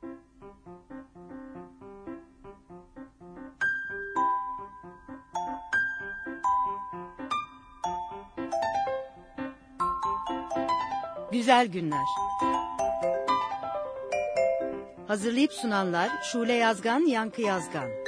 Güzel Günler. Hazırlayıp sunanlar Şule Yazgan, Yankı Yazgan.